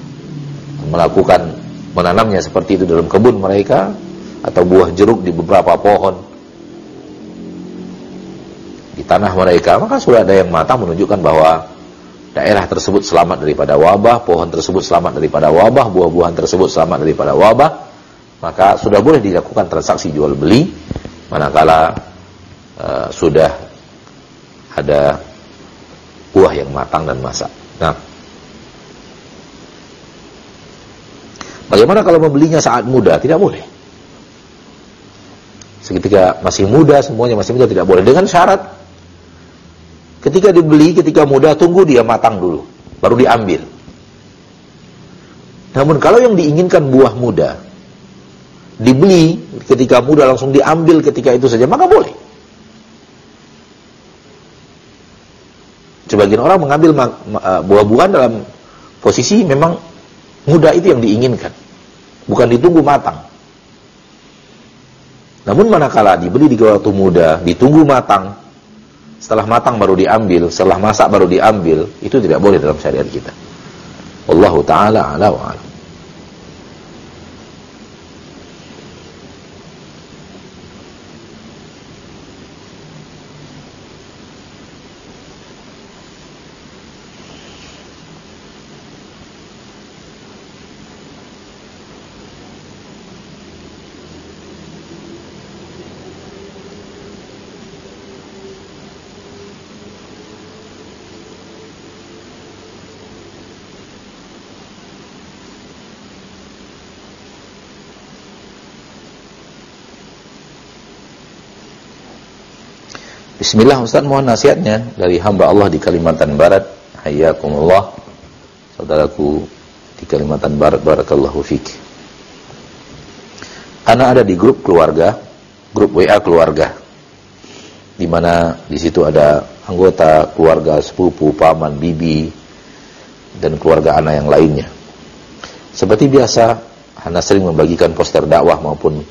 menanamnya seperti itu dalam kebun mereka, atau buah jeruk di beberapa pohon di tanah mereka, maka sudah ada yang matang, menunjukkan bahwa daerah tersebut selamat daripada wabah, pohon tersebut selamat daripada wabah, buah-buahan tersebut selamat daripada wabah, maka sudah boleh dilakukan transaksi jual beli manakala sudah ada buah yang matang dan masak. Nah, bagaimana kalau membelinya saat muda? Tidak boleh. Ketika masih muda, semuanya masih muda, tidak boleh. Dengan syarat ketika dibeli, ketika muda, tunggu dia matang dulu, baru diambil. Namun kalau yang diinginkan buah muda, dibeli ketika muda langsung diambil ketika itu saja, maka boleh. Sebagian orang mengambil buah-buahan dalam posisi memang muda itu yang diinginkan, bukan ditunggu matang. Namun manakala dibeli di waktu muda, ditunggu matang, setelah matang baru diambil, setelah masak baru diambil, itu tidak boleh dalam syariat kita. Wallahu ta'ala a'la wa a'lam. Bismillah, Ustaz, mohon nasihatnya dari hamba Allah di Kalimantan Barat. Hayyakumullah, saudaraku di Kalimantan Barat, barakallahu fik. Ana ada di grup keluarga, grup WA keluarga. di mana di situ ada anggota keluarga, sepupu, paman, bibi, dan keluarga anak yang lainnya. Seperti biasa, Ana sering membagikan poster dakwah maupun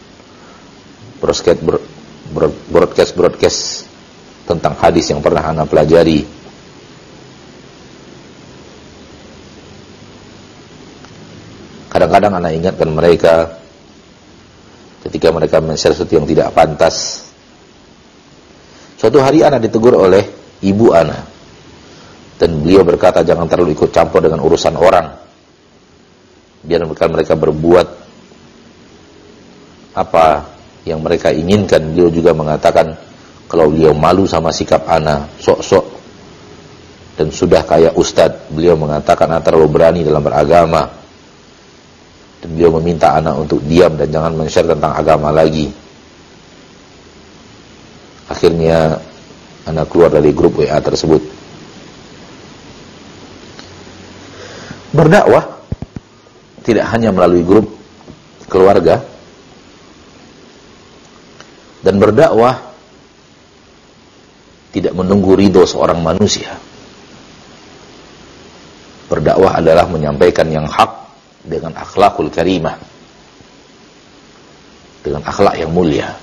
broadcast tentang hadis yang pernah Ana pelajari. Kadang-kadang Ana ingatkan mereka ketika mereka men-share sesuatu yang tidak pantas. Suatu hari Ana ditegur oleh ibu Ana, dan beliau berkata, jangan terlalu ikut campur dengan urusan orang. Biarkan mereka berbuat apa yang mereka inginkan. Beliau juga mengatakan, kalau beliau malu sama sikap Ana, sok-sok, dan sudah kayak ustadz, beliau mengatakan Ana terlalu berani dalam beragama. Dan beliau meminta Ana untuk diam dan jangan men-share tentang agama lagi. Akhirnya Ana keluar dari grup WA tersebut. Berdakwah tidak hanya melalui grup keluarga, dan berdakwah tidak menunggu ridho seorang manusia. Berdakwah adalah menyampaikan yang hak dengan akhlakul karimah, dengan akhlak yang mulia.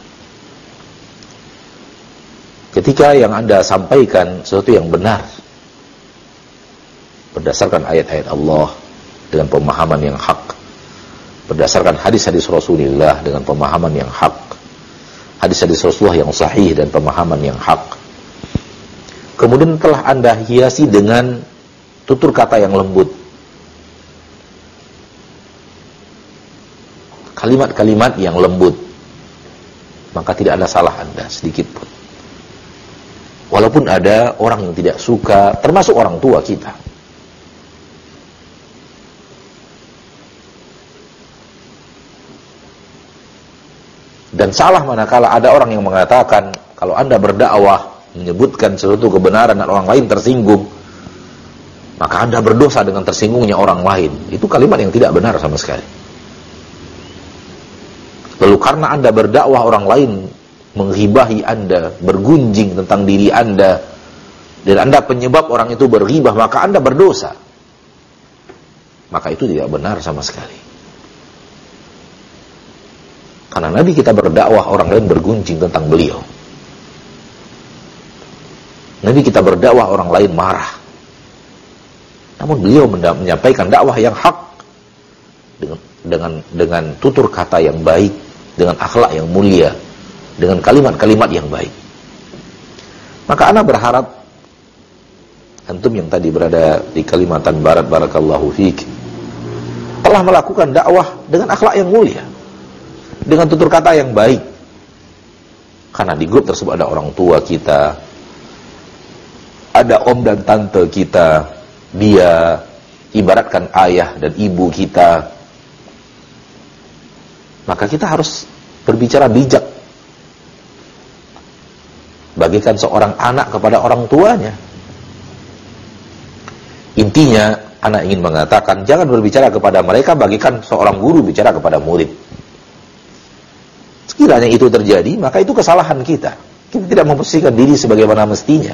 Ketika yang Anda sampaikan sesuatu yang benar berdasarkan ayat-ayat Allah dengan pemahaman yang hak, berdasarkan hadis-hadis Rasulullah dengan pemahaman yang hak, hadis-hadis Rasulullah yang sahih dan pemahaman yang hak, kemudian telah Anda hiasi dengan tutur kata yang lembut, kalimat-kalimat yang lembut, maka tidak ada salah Anda sedikit pun. Walaupun ada orang yang tidak suka, termasuk orang tua kita. Dan salah manakala ada orang yang mengatakan, kalau Anda berdakwah menyebutkan sesuatu kebenaran dan orang lain tersinggung, maka Anda berdosa dengan tersinggungnya orang lain. Itu kalimat yang tidak benar sama sekali. Lalu karena Anda berdakwah, orang lain menghibahi Anda, bergunjing tentang diri Anda, dan Anda penyebab orang itu berghibah, maka Anda berdosa. Maka itu tidak benar sama sekali. Karena Nabi kita berdakwah, orang lain bergunjing tentang beliau. Nabi kita berdakwah, orang lain marah. Namun beliau menyampaikan dakwah yang hak dengan tutur kata yang baik, dengan akhlak yang mulia, dengan kalimat-kalimat yang baik. Maka ana berharap antum yang tadi berada di Kalimantan Barat, barakallahu fiik, telah melakukan dakwah dengan akhlak yang mulia, dengan tutur kata yang baik. Karena di grup tersebut ada orang tua kita, ada om dan tante kita, dia ibaratkan ayah dan ibu kita. Maka kita harus berbicara bijak, bagaikan seorang anak kepada orang tuanya. Intinya, anak ingin mengatakan, jangan berbicara kepada mereka bagaikan seorang guru bicara kepada murid. Sekiranya itu terjadi, maka itu kesalahan kita. Kita tidak memposisikan diri sebagaimana mestinya.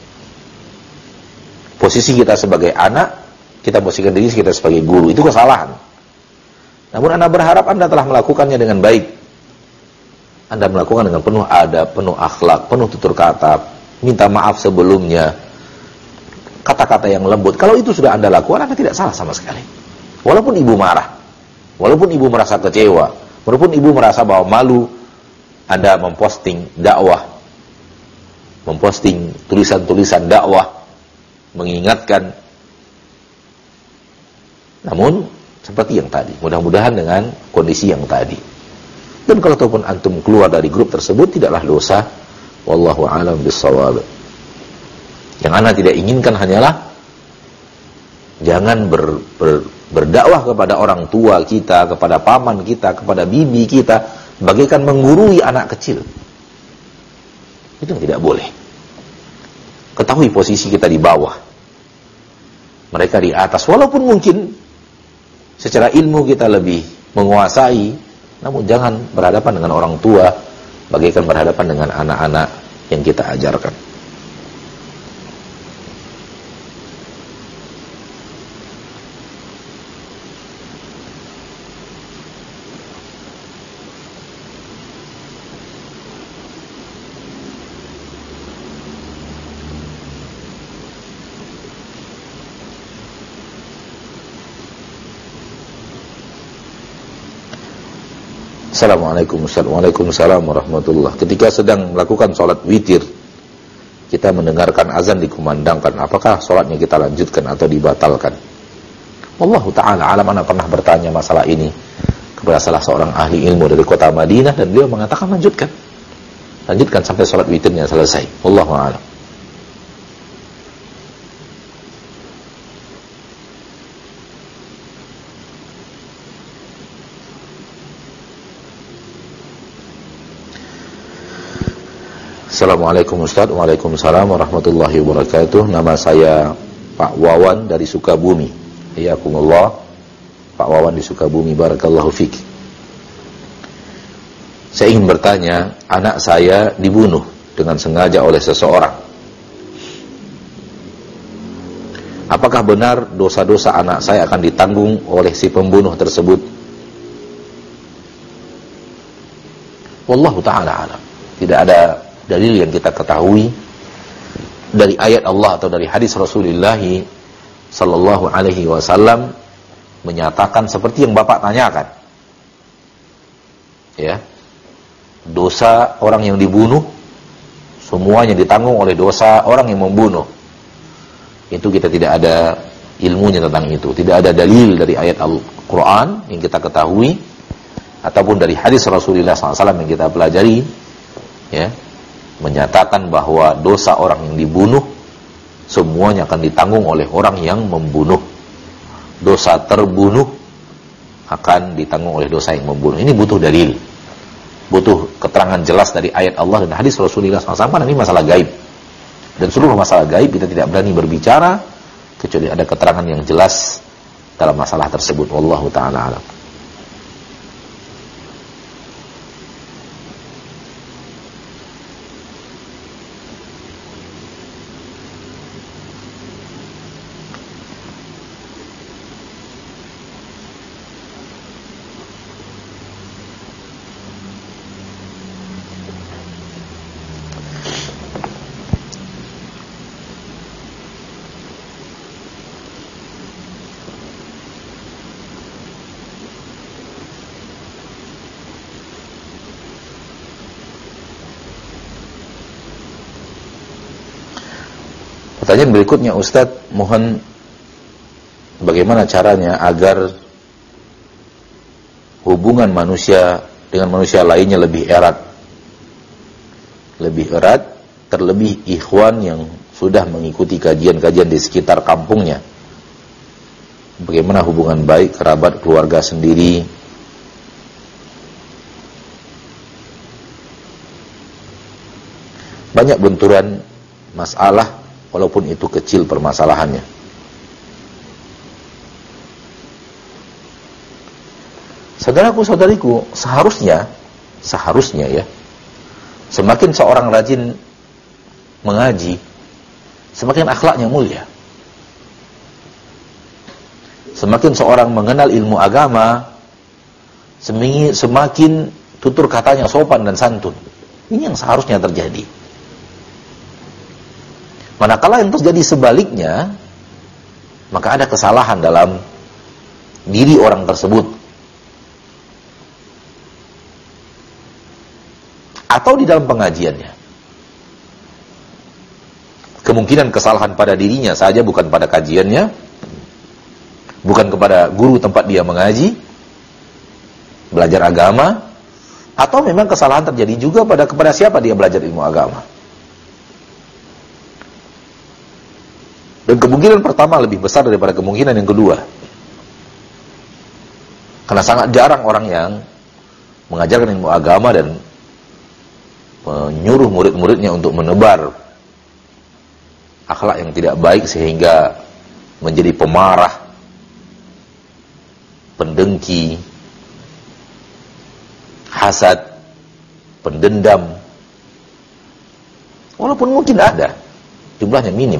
Posisi kita sebagai anak, kita posisikan diri kita sebagai guru. Itu kesalahan. Namun Anda berharap Anda telah melakukannya dengan baik. Anda melakukan dengan penuh adab, penuh akhlak, penuh tutur kata, minta maaf sebelumnya, kata-kata yang lembut. Kalau itu sudah Anda lakukan, Anda tidak salah sama sekali. Walaupun ibu marah, walaupun ibu merasa kecewa, walaupun ibu merasa bahwa malu, Anda memposting dakwah, memposting tulisan-tulisan dakwah, mengingatkan. Namun seperti yang tadi, mudah-mudahan dengan kondisi yang tadi. Dan kalau ataupun antum keluar dari grup tersebut, tidaklah dosa. Wallahu a'lam bissawab. Yang ana tidak inginkan hanyalah jangan berdakwah kepada orang tua kita, kepada paman kita, kepada bibi kita, bagaikan menggurui anak kecil. Itu tidak boleh. Ketahui posisi kita di bawah, mereka di atas. Walaupun mungkin secara ilmu kita lebih menguasai, namun jangan berhadapan dengan orang tua bagaikan berhadapan dengan anak-anak yang kita ajarkan. Assalamualaikum warahmatullahi. Ketika sedang melakukan sholat witir, kita mendengarkan azan dikumandangkan, apakah sholatnya kita lanjutkan atau dibatalkan? Wallahu ta'ala alam. Ana pernah bertanya masalah ini kepada salah seorang ahli ilmu dari kota Madinah, dan beliau mengatakan lanjutkan sampai sholat witirnya selesai. Wallahu a'lam. Assalamualaikum Ustaz. Waalaikumsalam warahmatullahi wabarakatuh. Nama saya Pak Wawan dari Sukabumi. Hayakumullah. Pak Wawan di Sukabumi, barakallahu fik. Saya ingin bertanya, anak saya dibunuh dengan sengaja oleh seseorang. Apakah benar dosa-dosa anak saya akan ditanggung oleh si pembunuh tersebut? Wallahu ta'ala alam. Tidak ada dalil yang kita ketahui dari ayat Allah atau dari hadis Rasulullah sallallahu alaihi wasallam menyatakan seperti yang Bapak tanyakan. Ya. Dosa orang yang dibunuh semuanya ditanggung oleh dosa orang yang membunuh. Itu kita tidak ada ilmunya tentang itu. Tidak ada dalil dari ayat Al-Qur'an yang kita ketahui ataupun dari hadis Rasulullah SAW yang kita pelajari, ya, menyatakan bahwa dosa orang yang dibunuh semuanya akan ditanggung oleh orang yang membunuh. Dosa terbunuh akan ditanggung oleh dosa yang membunuh. Ini butuh dalil, butuh keterangan jelas dari ayat Allah dan hadis Rasulullah SAW. Karena ini masalah gaib, dan seluruh masalah gaib kita tidak berani berbicara kecuali ada keterangan yang jelas dalam masalah tersebut. Wallahu ta'ala alam. Pertanyaan berikutnya, Ustadz, mohon bagaimana caranya agar hubungan manusia dengan manusia lainnya lebih erat, terlebih ikhwan yang sudah mengikuti kajian-kajian di sekitar kampungnya. Bagaimana hubungan baik kerabat, keluarga sendiri? Banyak benturan masalah walaupun itu kecil permasalahannya. Saudaraku-saudariku, seharusnya ya, semakin seorang rajin mengaji, semakin akhlaknya mulia. Semakin seorang mengenal ilmu agama, semakin tutur katanya sopan dan santun. Ini yang seharusnya terjadi. Manakala yang terjadi sebaliknya, maka ada kesalahan dalam diri orang tersebut, atau di dalam pengajiannya. Kemungkinan kesalahan pada dirinya saja, bukan pada kajiannya, bukan kepada guru tempat dia mengaji, belajar agama, atau memang kesalahan terjadi juga kepada siapa dia belajar ilmu agama. Dan kemungkinan pertama lebih besar daripada kemungkinan yang kedua. Karena sangat jarang orang yang mengajarkan ilmu agama dan menyuruh murid-muridnya untuk menebar akhlak yang tidak baik sehingga menjadi pemarah, pendengki, hasad, pendendam. Walaupun mungkin ada, jumlahnya minim.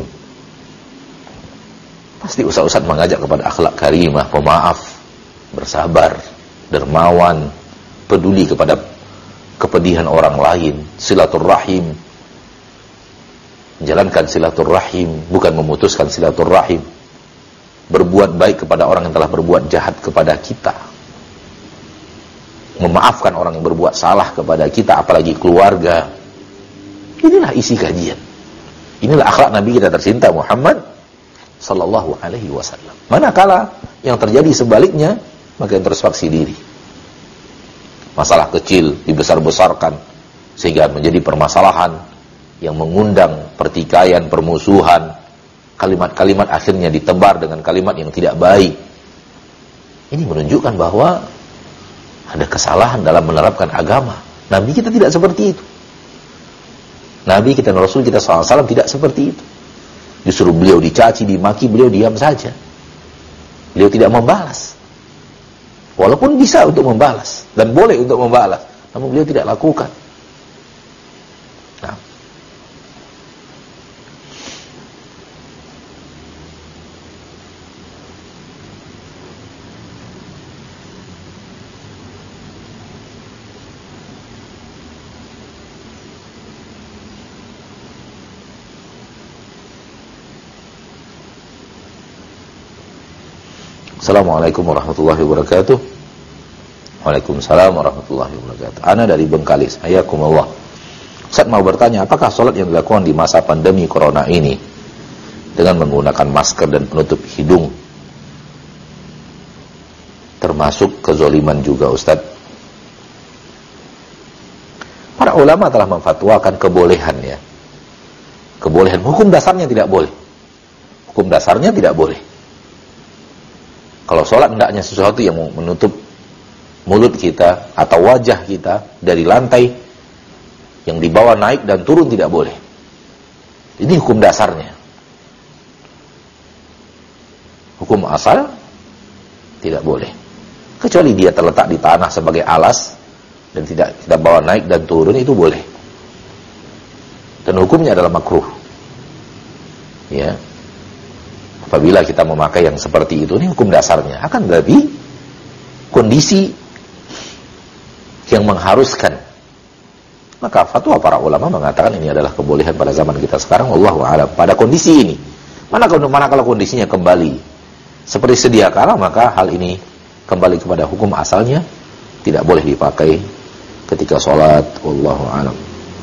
Pasti ustaz-ustaz mengajak kepada akhlak karimah, pemaaf, bersabar, dermawan, peduli kepada kepedihan orang lain, silaturrahim, menjalankan silaturrahim, bukan memutuskan silaturrahim, berbuat baik kepada orang yang telah berbuat jahat kepada kita, memaafkan orang yang berbuat salah kepada kita, apalagi keluarga. Inilah isi kajian. Inilah akhlak Nabi kita tercinta Muhammad sallallahu alaihi wasallam. Manakala yang terjadi sebaliknya, maka introspeksi diri. Masalah kecil dibesar-besarkan sehingga menjadi permasalahan yang mengundang pertikaian, permusuhan, kalimat-kalimat akhirnya ditebar dengan kalimat yang tidak baik. Ini menunjukkan bahwa ada kesalahan dalam menerapkan agama. Nabi kita tidak seperti itu. Nabi kita, Rasul kita SAW tidak seperti itu. Justru beliau dicaci, dimaki, beliau diam saja. Beliau tidak membalas. Walaupun bisa untuk membalas dan boleh untuk membalas, namun beliau tidak lakukan. Nah. Assalamualaikum warahmatullahi wabarakatuh. Waalaikumsalam warahmatullahi wabarakatuh. Ana dari Bengkalis. Hayakumullah. Ustaz mau bertanya, apakah sholat yang dilakukan di masa pandemi corona ini dengan menggunakan masker dan penutup hidung termasuk kezoliman juga, Ustaz? Para ulama telah memfatwakan kebolehan, ya. Kebolehan. Hukum dasarnya tidak boleh. Hukum dasarnya tidak boleh. Kalau sholat hendaknya sesuatu yang menutup mulut kita atau wajah kita dari lantai yang dibawa naik dan turun tidak boleh. Ini hukum dasarnya. Hukum asal tidak boleh. Kecuali dia terletak di tanah sebagai alas dan tidak kita bawa naik dan turun, itu boleh. Dan hukumnya adalah makruh. Ya. Apabila kita memakai yang seperti itu, ini hukum dasarnya. Akan tetapi kondisi yang mengharuskan, maka fatwa para ulama mengatakan ini adalah kebolehan pada zaman kita sekarang. Wallahu a'lam. Pada kondisi ini, manakala kondisinya kembali seperti sedia kala, maka hal ini kembali kepada hukum asalnya, tidak boleh dipakai ketika sholat. Wallahu a'lam.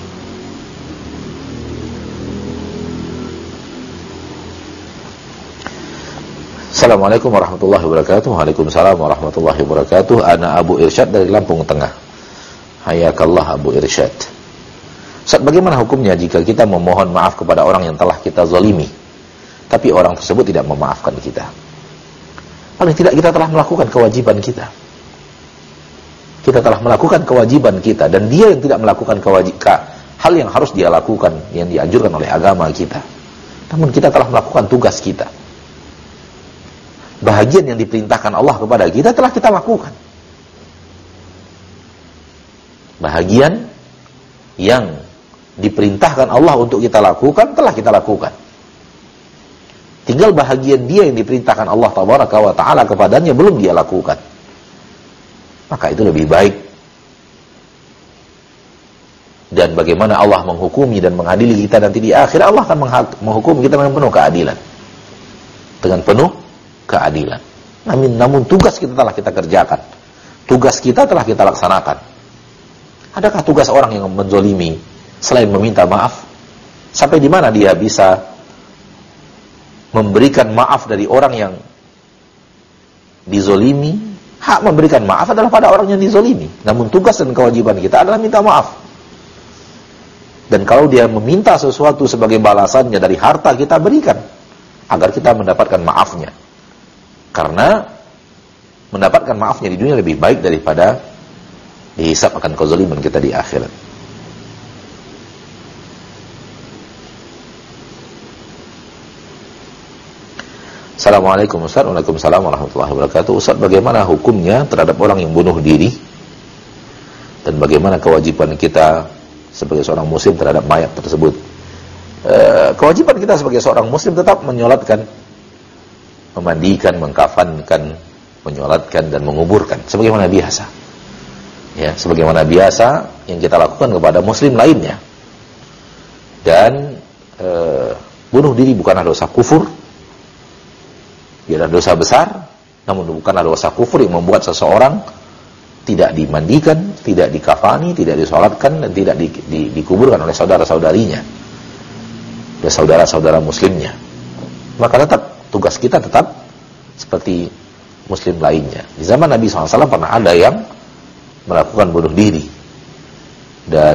Assalamualaikum warahmatullahi wabarakatuh. Waalaikumsalam warahmatullahi wabarakatuh. Ana Abu Irsyad dari Lampung Tengah. Hayakallah Abu Irsyad. Ustaz, bagaimana hukumnya jika kita memohon maaf kepada orang yang telah kita zalimi, tapi orang tersebut tidak memaafkan kita? Paling tidak kita telah melakukan kewajiban kita. Kita telah melakukan kewajiban kita, dan dia yang tidak melakukan hal yang harus dia lakukan, yang dianjurkan oleh agama kita. Namun kita telah melakukan tugas kita. Bahagian yang diperintahkan Allah kepada kita telah kita lakukan. Bahagian yang diperintahkan Allah untuk kita lakukan telah kita lakukan. Tinggal bahagian dia yang diperintahkan Allah tabaraka wa ta'ala kepadanya belum dia lakukan. Maka itu lebih baik. Dan bagaimana Allah menghukumi dan mengadili kita nanti di akhir, Allah akan menghukum kita dengan penuh keadilan. Dengan penuh keadilan. Namun tugas kita telah kita kerjakan. Tugas kita telah kita laksanakan. Adakah tugas orang yang menzolimi selain meminta maaf? Sampai di mana dia bisa memberikan maaf dari orang yang dizolimi? Hak memberikan maaf adalah pada orang yang dizolimi. Namun tugas dan kewajiban kita adalah minta maaf. Dan kalau dia meminta sesuatu sebagai balasannya dari harta, kita berikan agar kita mendapatkan maafnya. Karena mendapatkan maafnya di dunia lebih baik daripada dihisab akan kezaliman kita di akhirat. Assalamualaikum Ustaz. Waalaikumsalam warahmatullahi wabarakatuh. Ustaz, bagaimana hukumnya terhadap orang yang bunuh diri? Dan bagaimana kewajiban kita sebagai seorang muslim terhadap mayat tersebut? kewajiban kita sebagai seorang muslim tetap menyolatkan, memandikan, mengkafankan, menyolatkan dan menguburkan sebagaimana biasa. Ya, sebagaimana biasa yang kita lakukan kepada muslim lainnya. Dan bunuh diri bukanlah dosa kufur. Dia adalah dosa besar, namun bukanlah dosa kufur yang membuat seseorang tidak dimandikan, tidak dikafani, tidak disolatkan, dan tidak dikuburkan oleh saudara-saudarinya, oleh saudara-saudara muslimnya. Maka tetap tugas kita tetap seperti muslim lainnya. Di zaman Nabi SAW pernah ada yang melakukan bunuh diri dan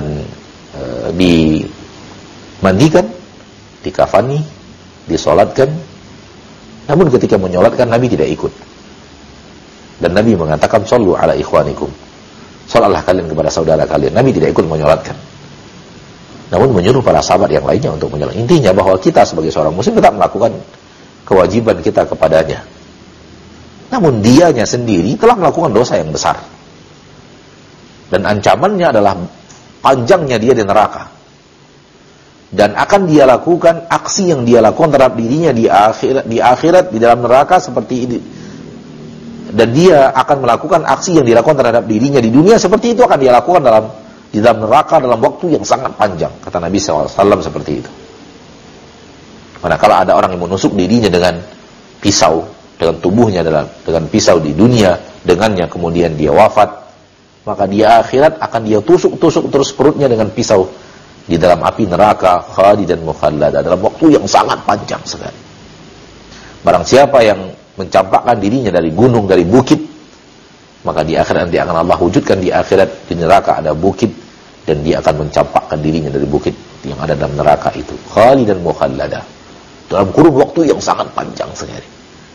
dimandikan, dikafani, disolatkan. Namun ketika menyolatkan Nabi tidak ikut. Dan Nabi mengatakan, "Shallu ala ikhwanikum." Salatlah kalian kepada saudara kalian. Nabi tidak ikut menyolatkan. Namun menyuruh para sahabat yang lainnya untuk menyolatkan. Intinya bahwa kita sebagai seorang muslim tetap melakukan kewajiban kita kepadanya. Namun dianya sendiri telah melakukan dosa yang besar. Dan ancamannya adalah panjangnya dia di neraka. Dan akan dia lakukan aksi yang dia lakukan terhadap dirinya di akhirat di dalam neraka seperti ini. Dan dia akan melakukan aksi yang dilakukan terhadap dirinya di dunia seperti itu akan dia lakukan di dalam neraka dalam waktu yang sangat panjang, kata Nabi SAW seperti itu. Manakala ada orang yang menusuk dirinya dengan pisau, dengan tubuhnya dengan pisau di dunia, dengannya kemudian dia wafat, maka di akhirat akan dia tusuk-tusuk terus perutnya dengan pisau di dalam api neraka, khalidan mukhallada, dalam waktu yang sangat panjang sekali. Barang siapa yang mencampakkan dirinya dari gunung, dari bukit, maka di akhirat nanti akan Allah wujudkan di akhirat di neraka ada bukit, dan dia akan mencampakkan dirinya dari bukit yang ada dalam neraka itu, khalidan mukhallada, dalam kurun waktu yang sangat panjang sekali.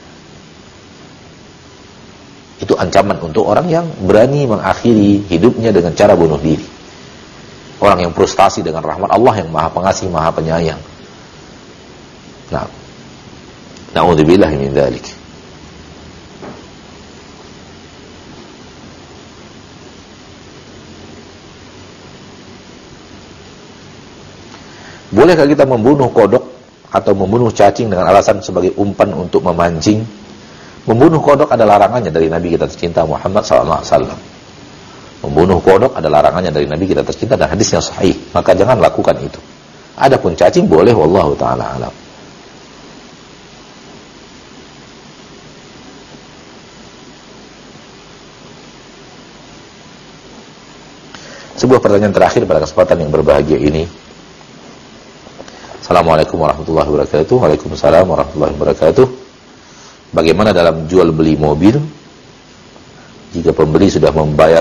Itu ancaman untuk orang yang berani mengakhiri hidupnya dengan cara bunuh diri. Orang yang frustasi dengan rahmat Allah yang Maha Pengasih, Maha Penyayang. Nah, na'udzubillahi min dzalik. Bolehkah kita membunuh kodok atau membunuh cacing dengan alasan sebagai umpan untuk memancing? Membunuh kodok ada larangannya dari Nabi kita tercinta Muhammad SAW. Membunuh kodok ada larangannya dari Nabi kita tercinta dan hadisnya sahih. Maka jangan lakukan itu. Adapun cacing boleh, wallahu ta'ala alam. Sebuah pertanyaan terakhir pada kesempatan yang berbahagia ini. Assalamualaikum warahmatullahi wabarakatuh. Waalaikumsalam warahmatullahi wabarakatuh. Bagaimana dalam jual beli mobil jika pembeli sudah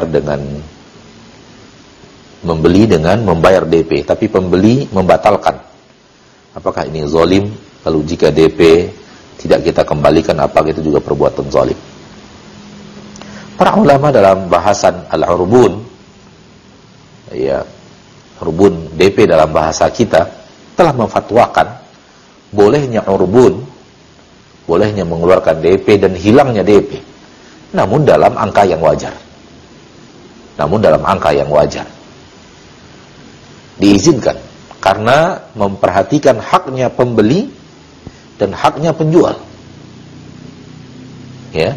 membeli dengan membayar DP, tapi pembeli membatalkan? Apakah ini zalim? Lalu jika DP tidak kita kembalikan, apakah itu juga perbuatan zalim? Para ulama dalam bahasan al-urbun, ya, urbun DP dalam bahasa kita, telah memfatwakan bolehnya urbun, bolehnya mengeluarkan DP dan hilangnya DP, namun dalam angka yang wajar. Diizinkan karena memperhatikan haknya pembeli dan haknya penjual. Ya.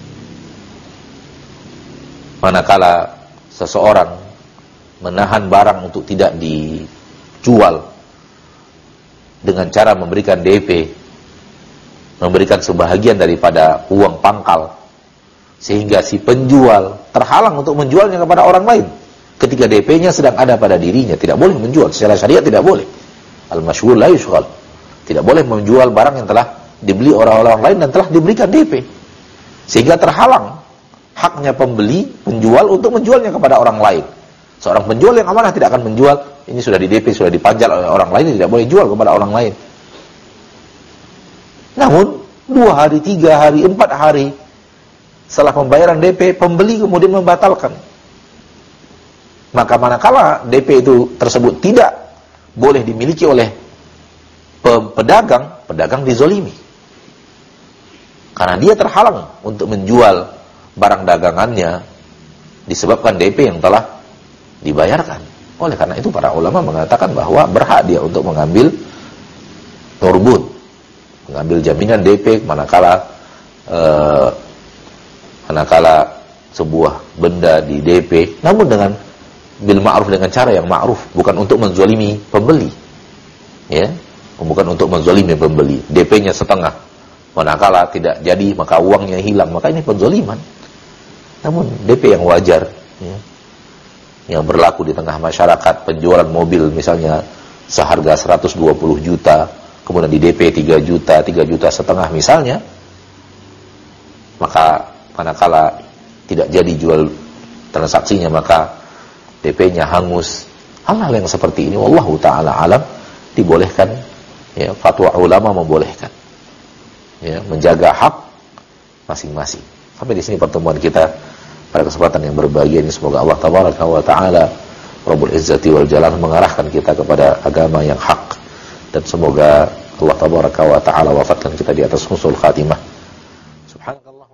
Manakala seseorang menahan barang untuk tidak dijual dengan cara memberikan DP, memberikan sebahagian daripada uang pangkal, sehingga si penjual terhalang untuk menjualnya kepada orang lain ketika DP-nya sedang ada pada dirinya. Tidak boleh menjual, secara syariat tidak boleh. Al-masyghul la yushghal. Tidak boleh menjual barang yang telah dibeli orang-orang lain dan telah diberikan DP, sehingga terhalang haknya pembeli, penjual untuk menjualnya kepada orang lain. Seorang penjual yang amanah tidak akan menjual, ini sudah di DP, sudah dipanjal oleh orang lain, tidak boleh jual kepada orang lain. Namun 2 hari, 3 hari, 4 hari setelah pembayaran DP, pembeli kemudian membatalkan. Maka manakala DP itu tersebut tidak boleh dimiliki oleh pedagang dizolimi. Karena dia terhalang untuk menjual barang dagangannya disebabkan DP yang telah dibayarkan. Oleh karena itu para ulama mengatakan bahwa berhak dia untuk mengambil mengambil jaminan DP manakala sebuah benda di DP, namun dengan bil ma'ruf, dengan cara yang ma'ruf, bukan untuk menzalimi pembeli. Ya, bukan untuk menzalimi pembeli. DP-nya setengah. Manakala tidak jadi maka uangnya hilang, maka ini penzaliman. Namun DP yang wajar, ya, yang berlaku di tengah masyarakat, penjualan mobil misalnya seharga 120 juta, kemudian di DP 3 juta, 3 juta setengah misalnya, maka manakala tidak jadi jual transaksinya maka DP-nya hangus. Hal-hal yang seperti ini wallahu taala alam dibolehkan, ya, fatwa ulama membolehkan, ya, menjaga hak masing-masing. Sampai di sini pertemuan kita pada kesempatan yang berbahagia ini. Semoga Allah tabaraka wa taala Rabbul Izzati wal Jalal mengarahkan kita kepada agama yang hak, dan semoga Allah tabaraka wa taala wafatkan kita di atas husnul khatimah.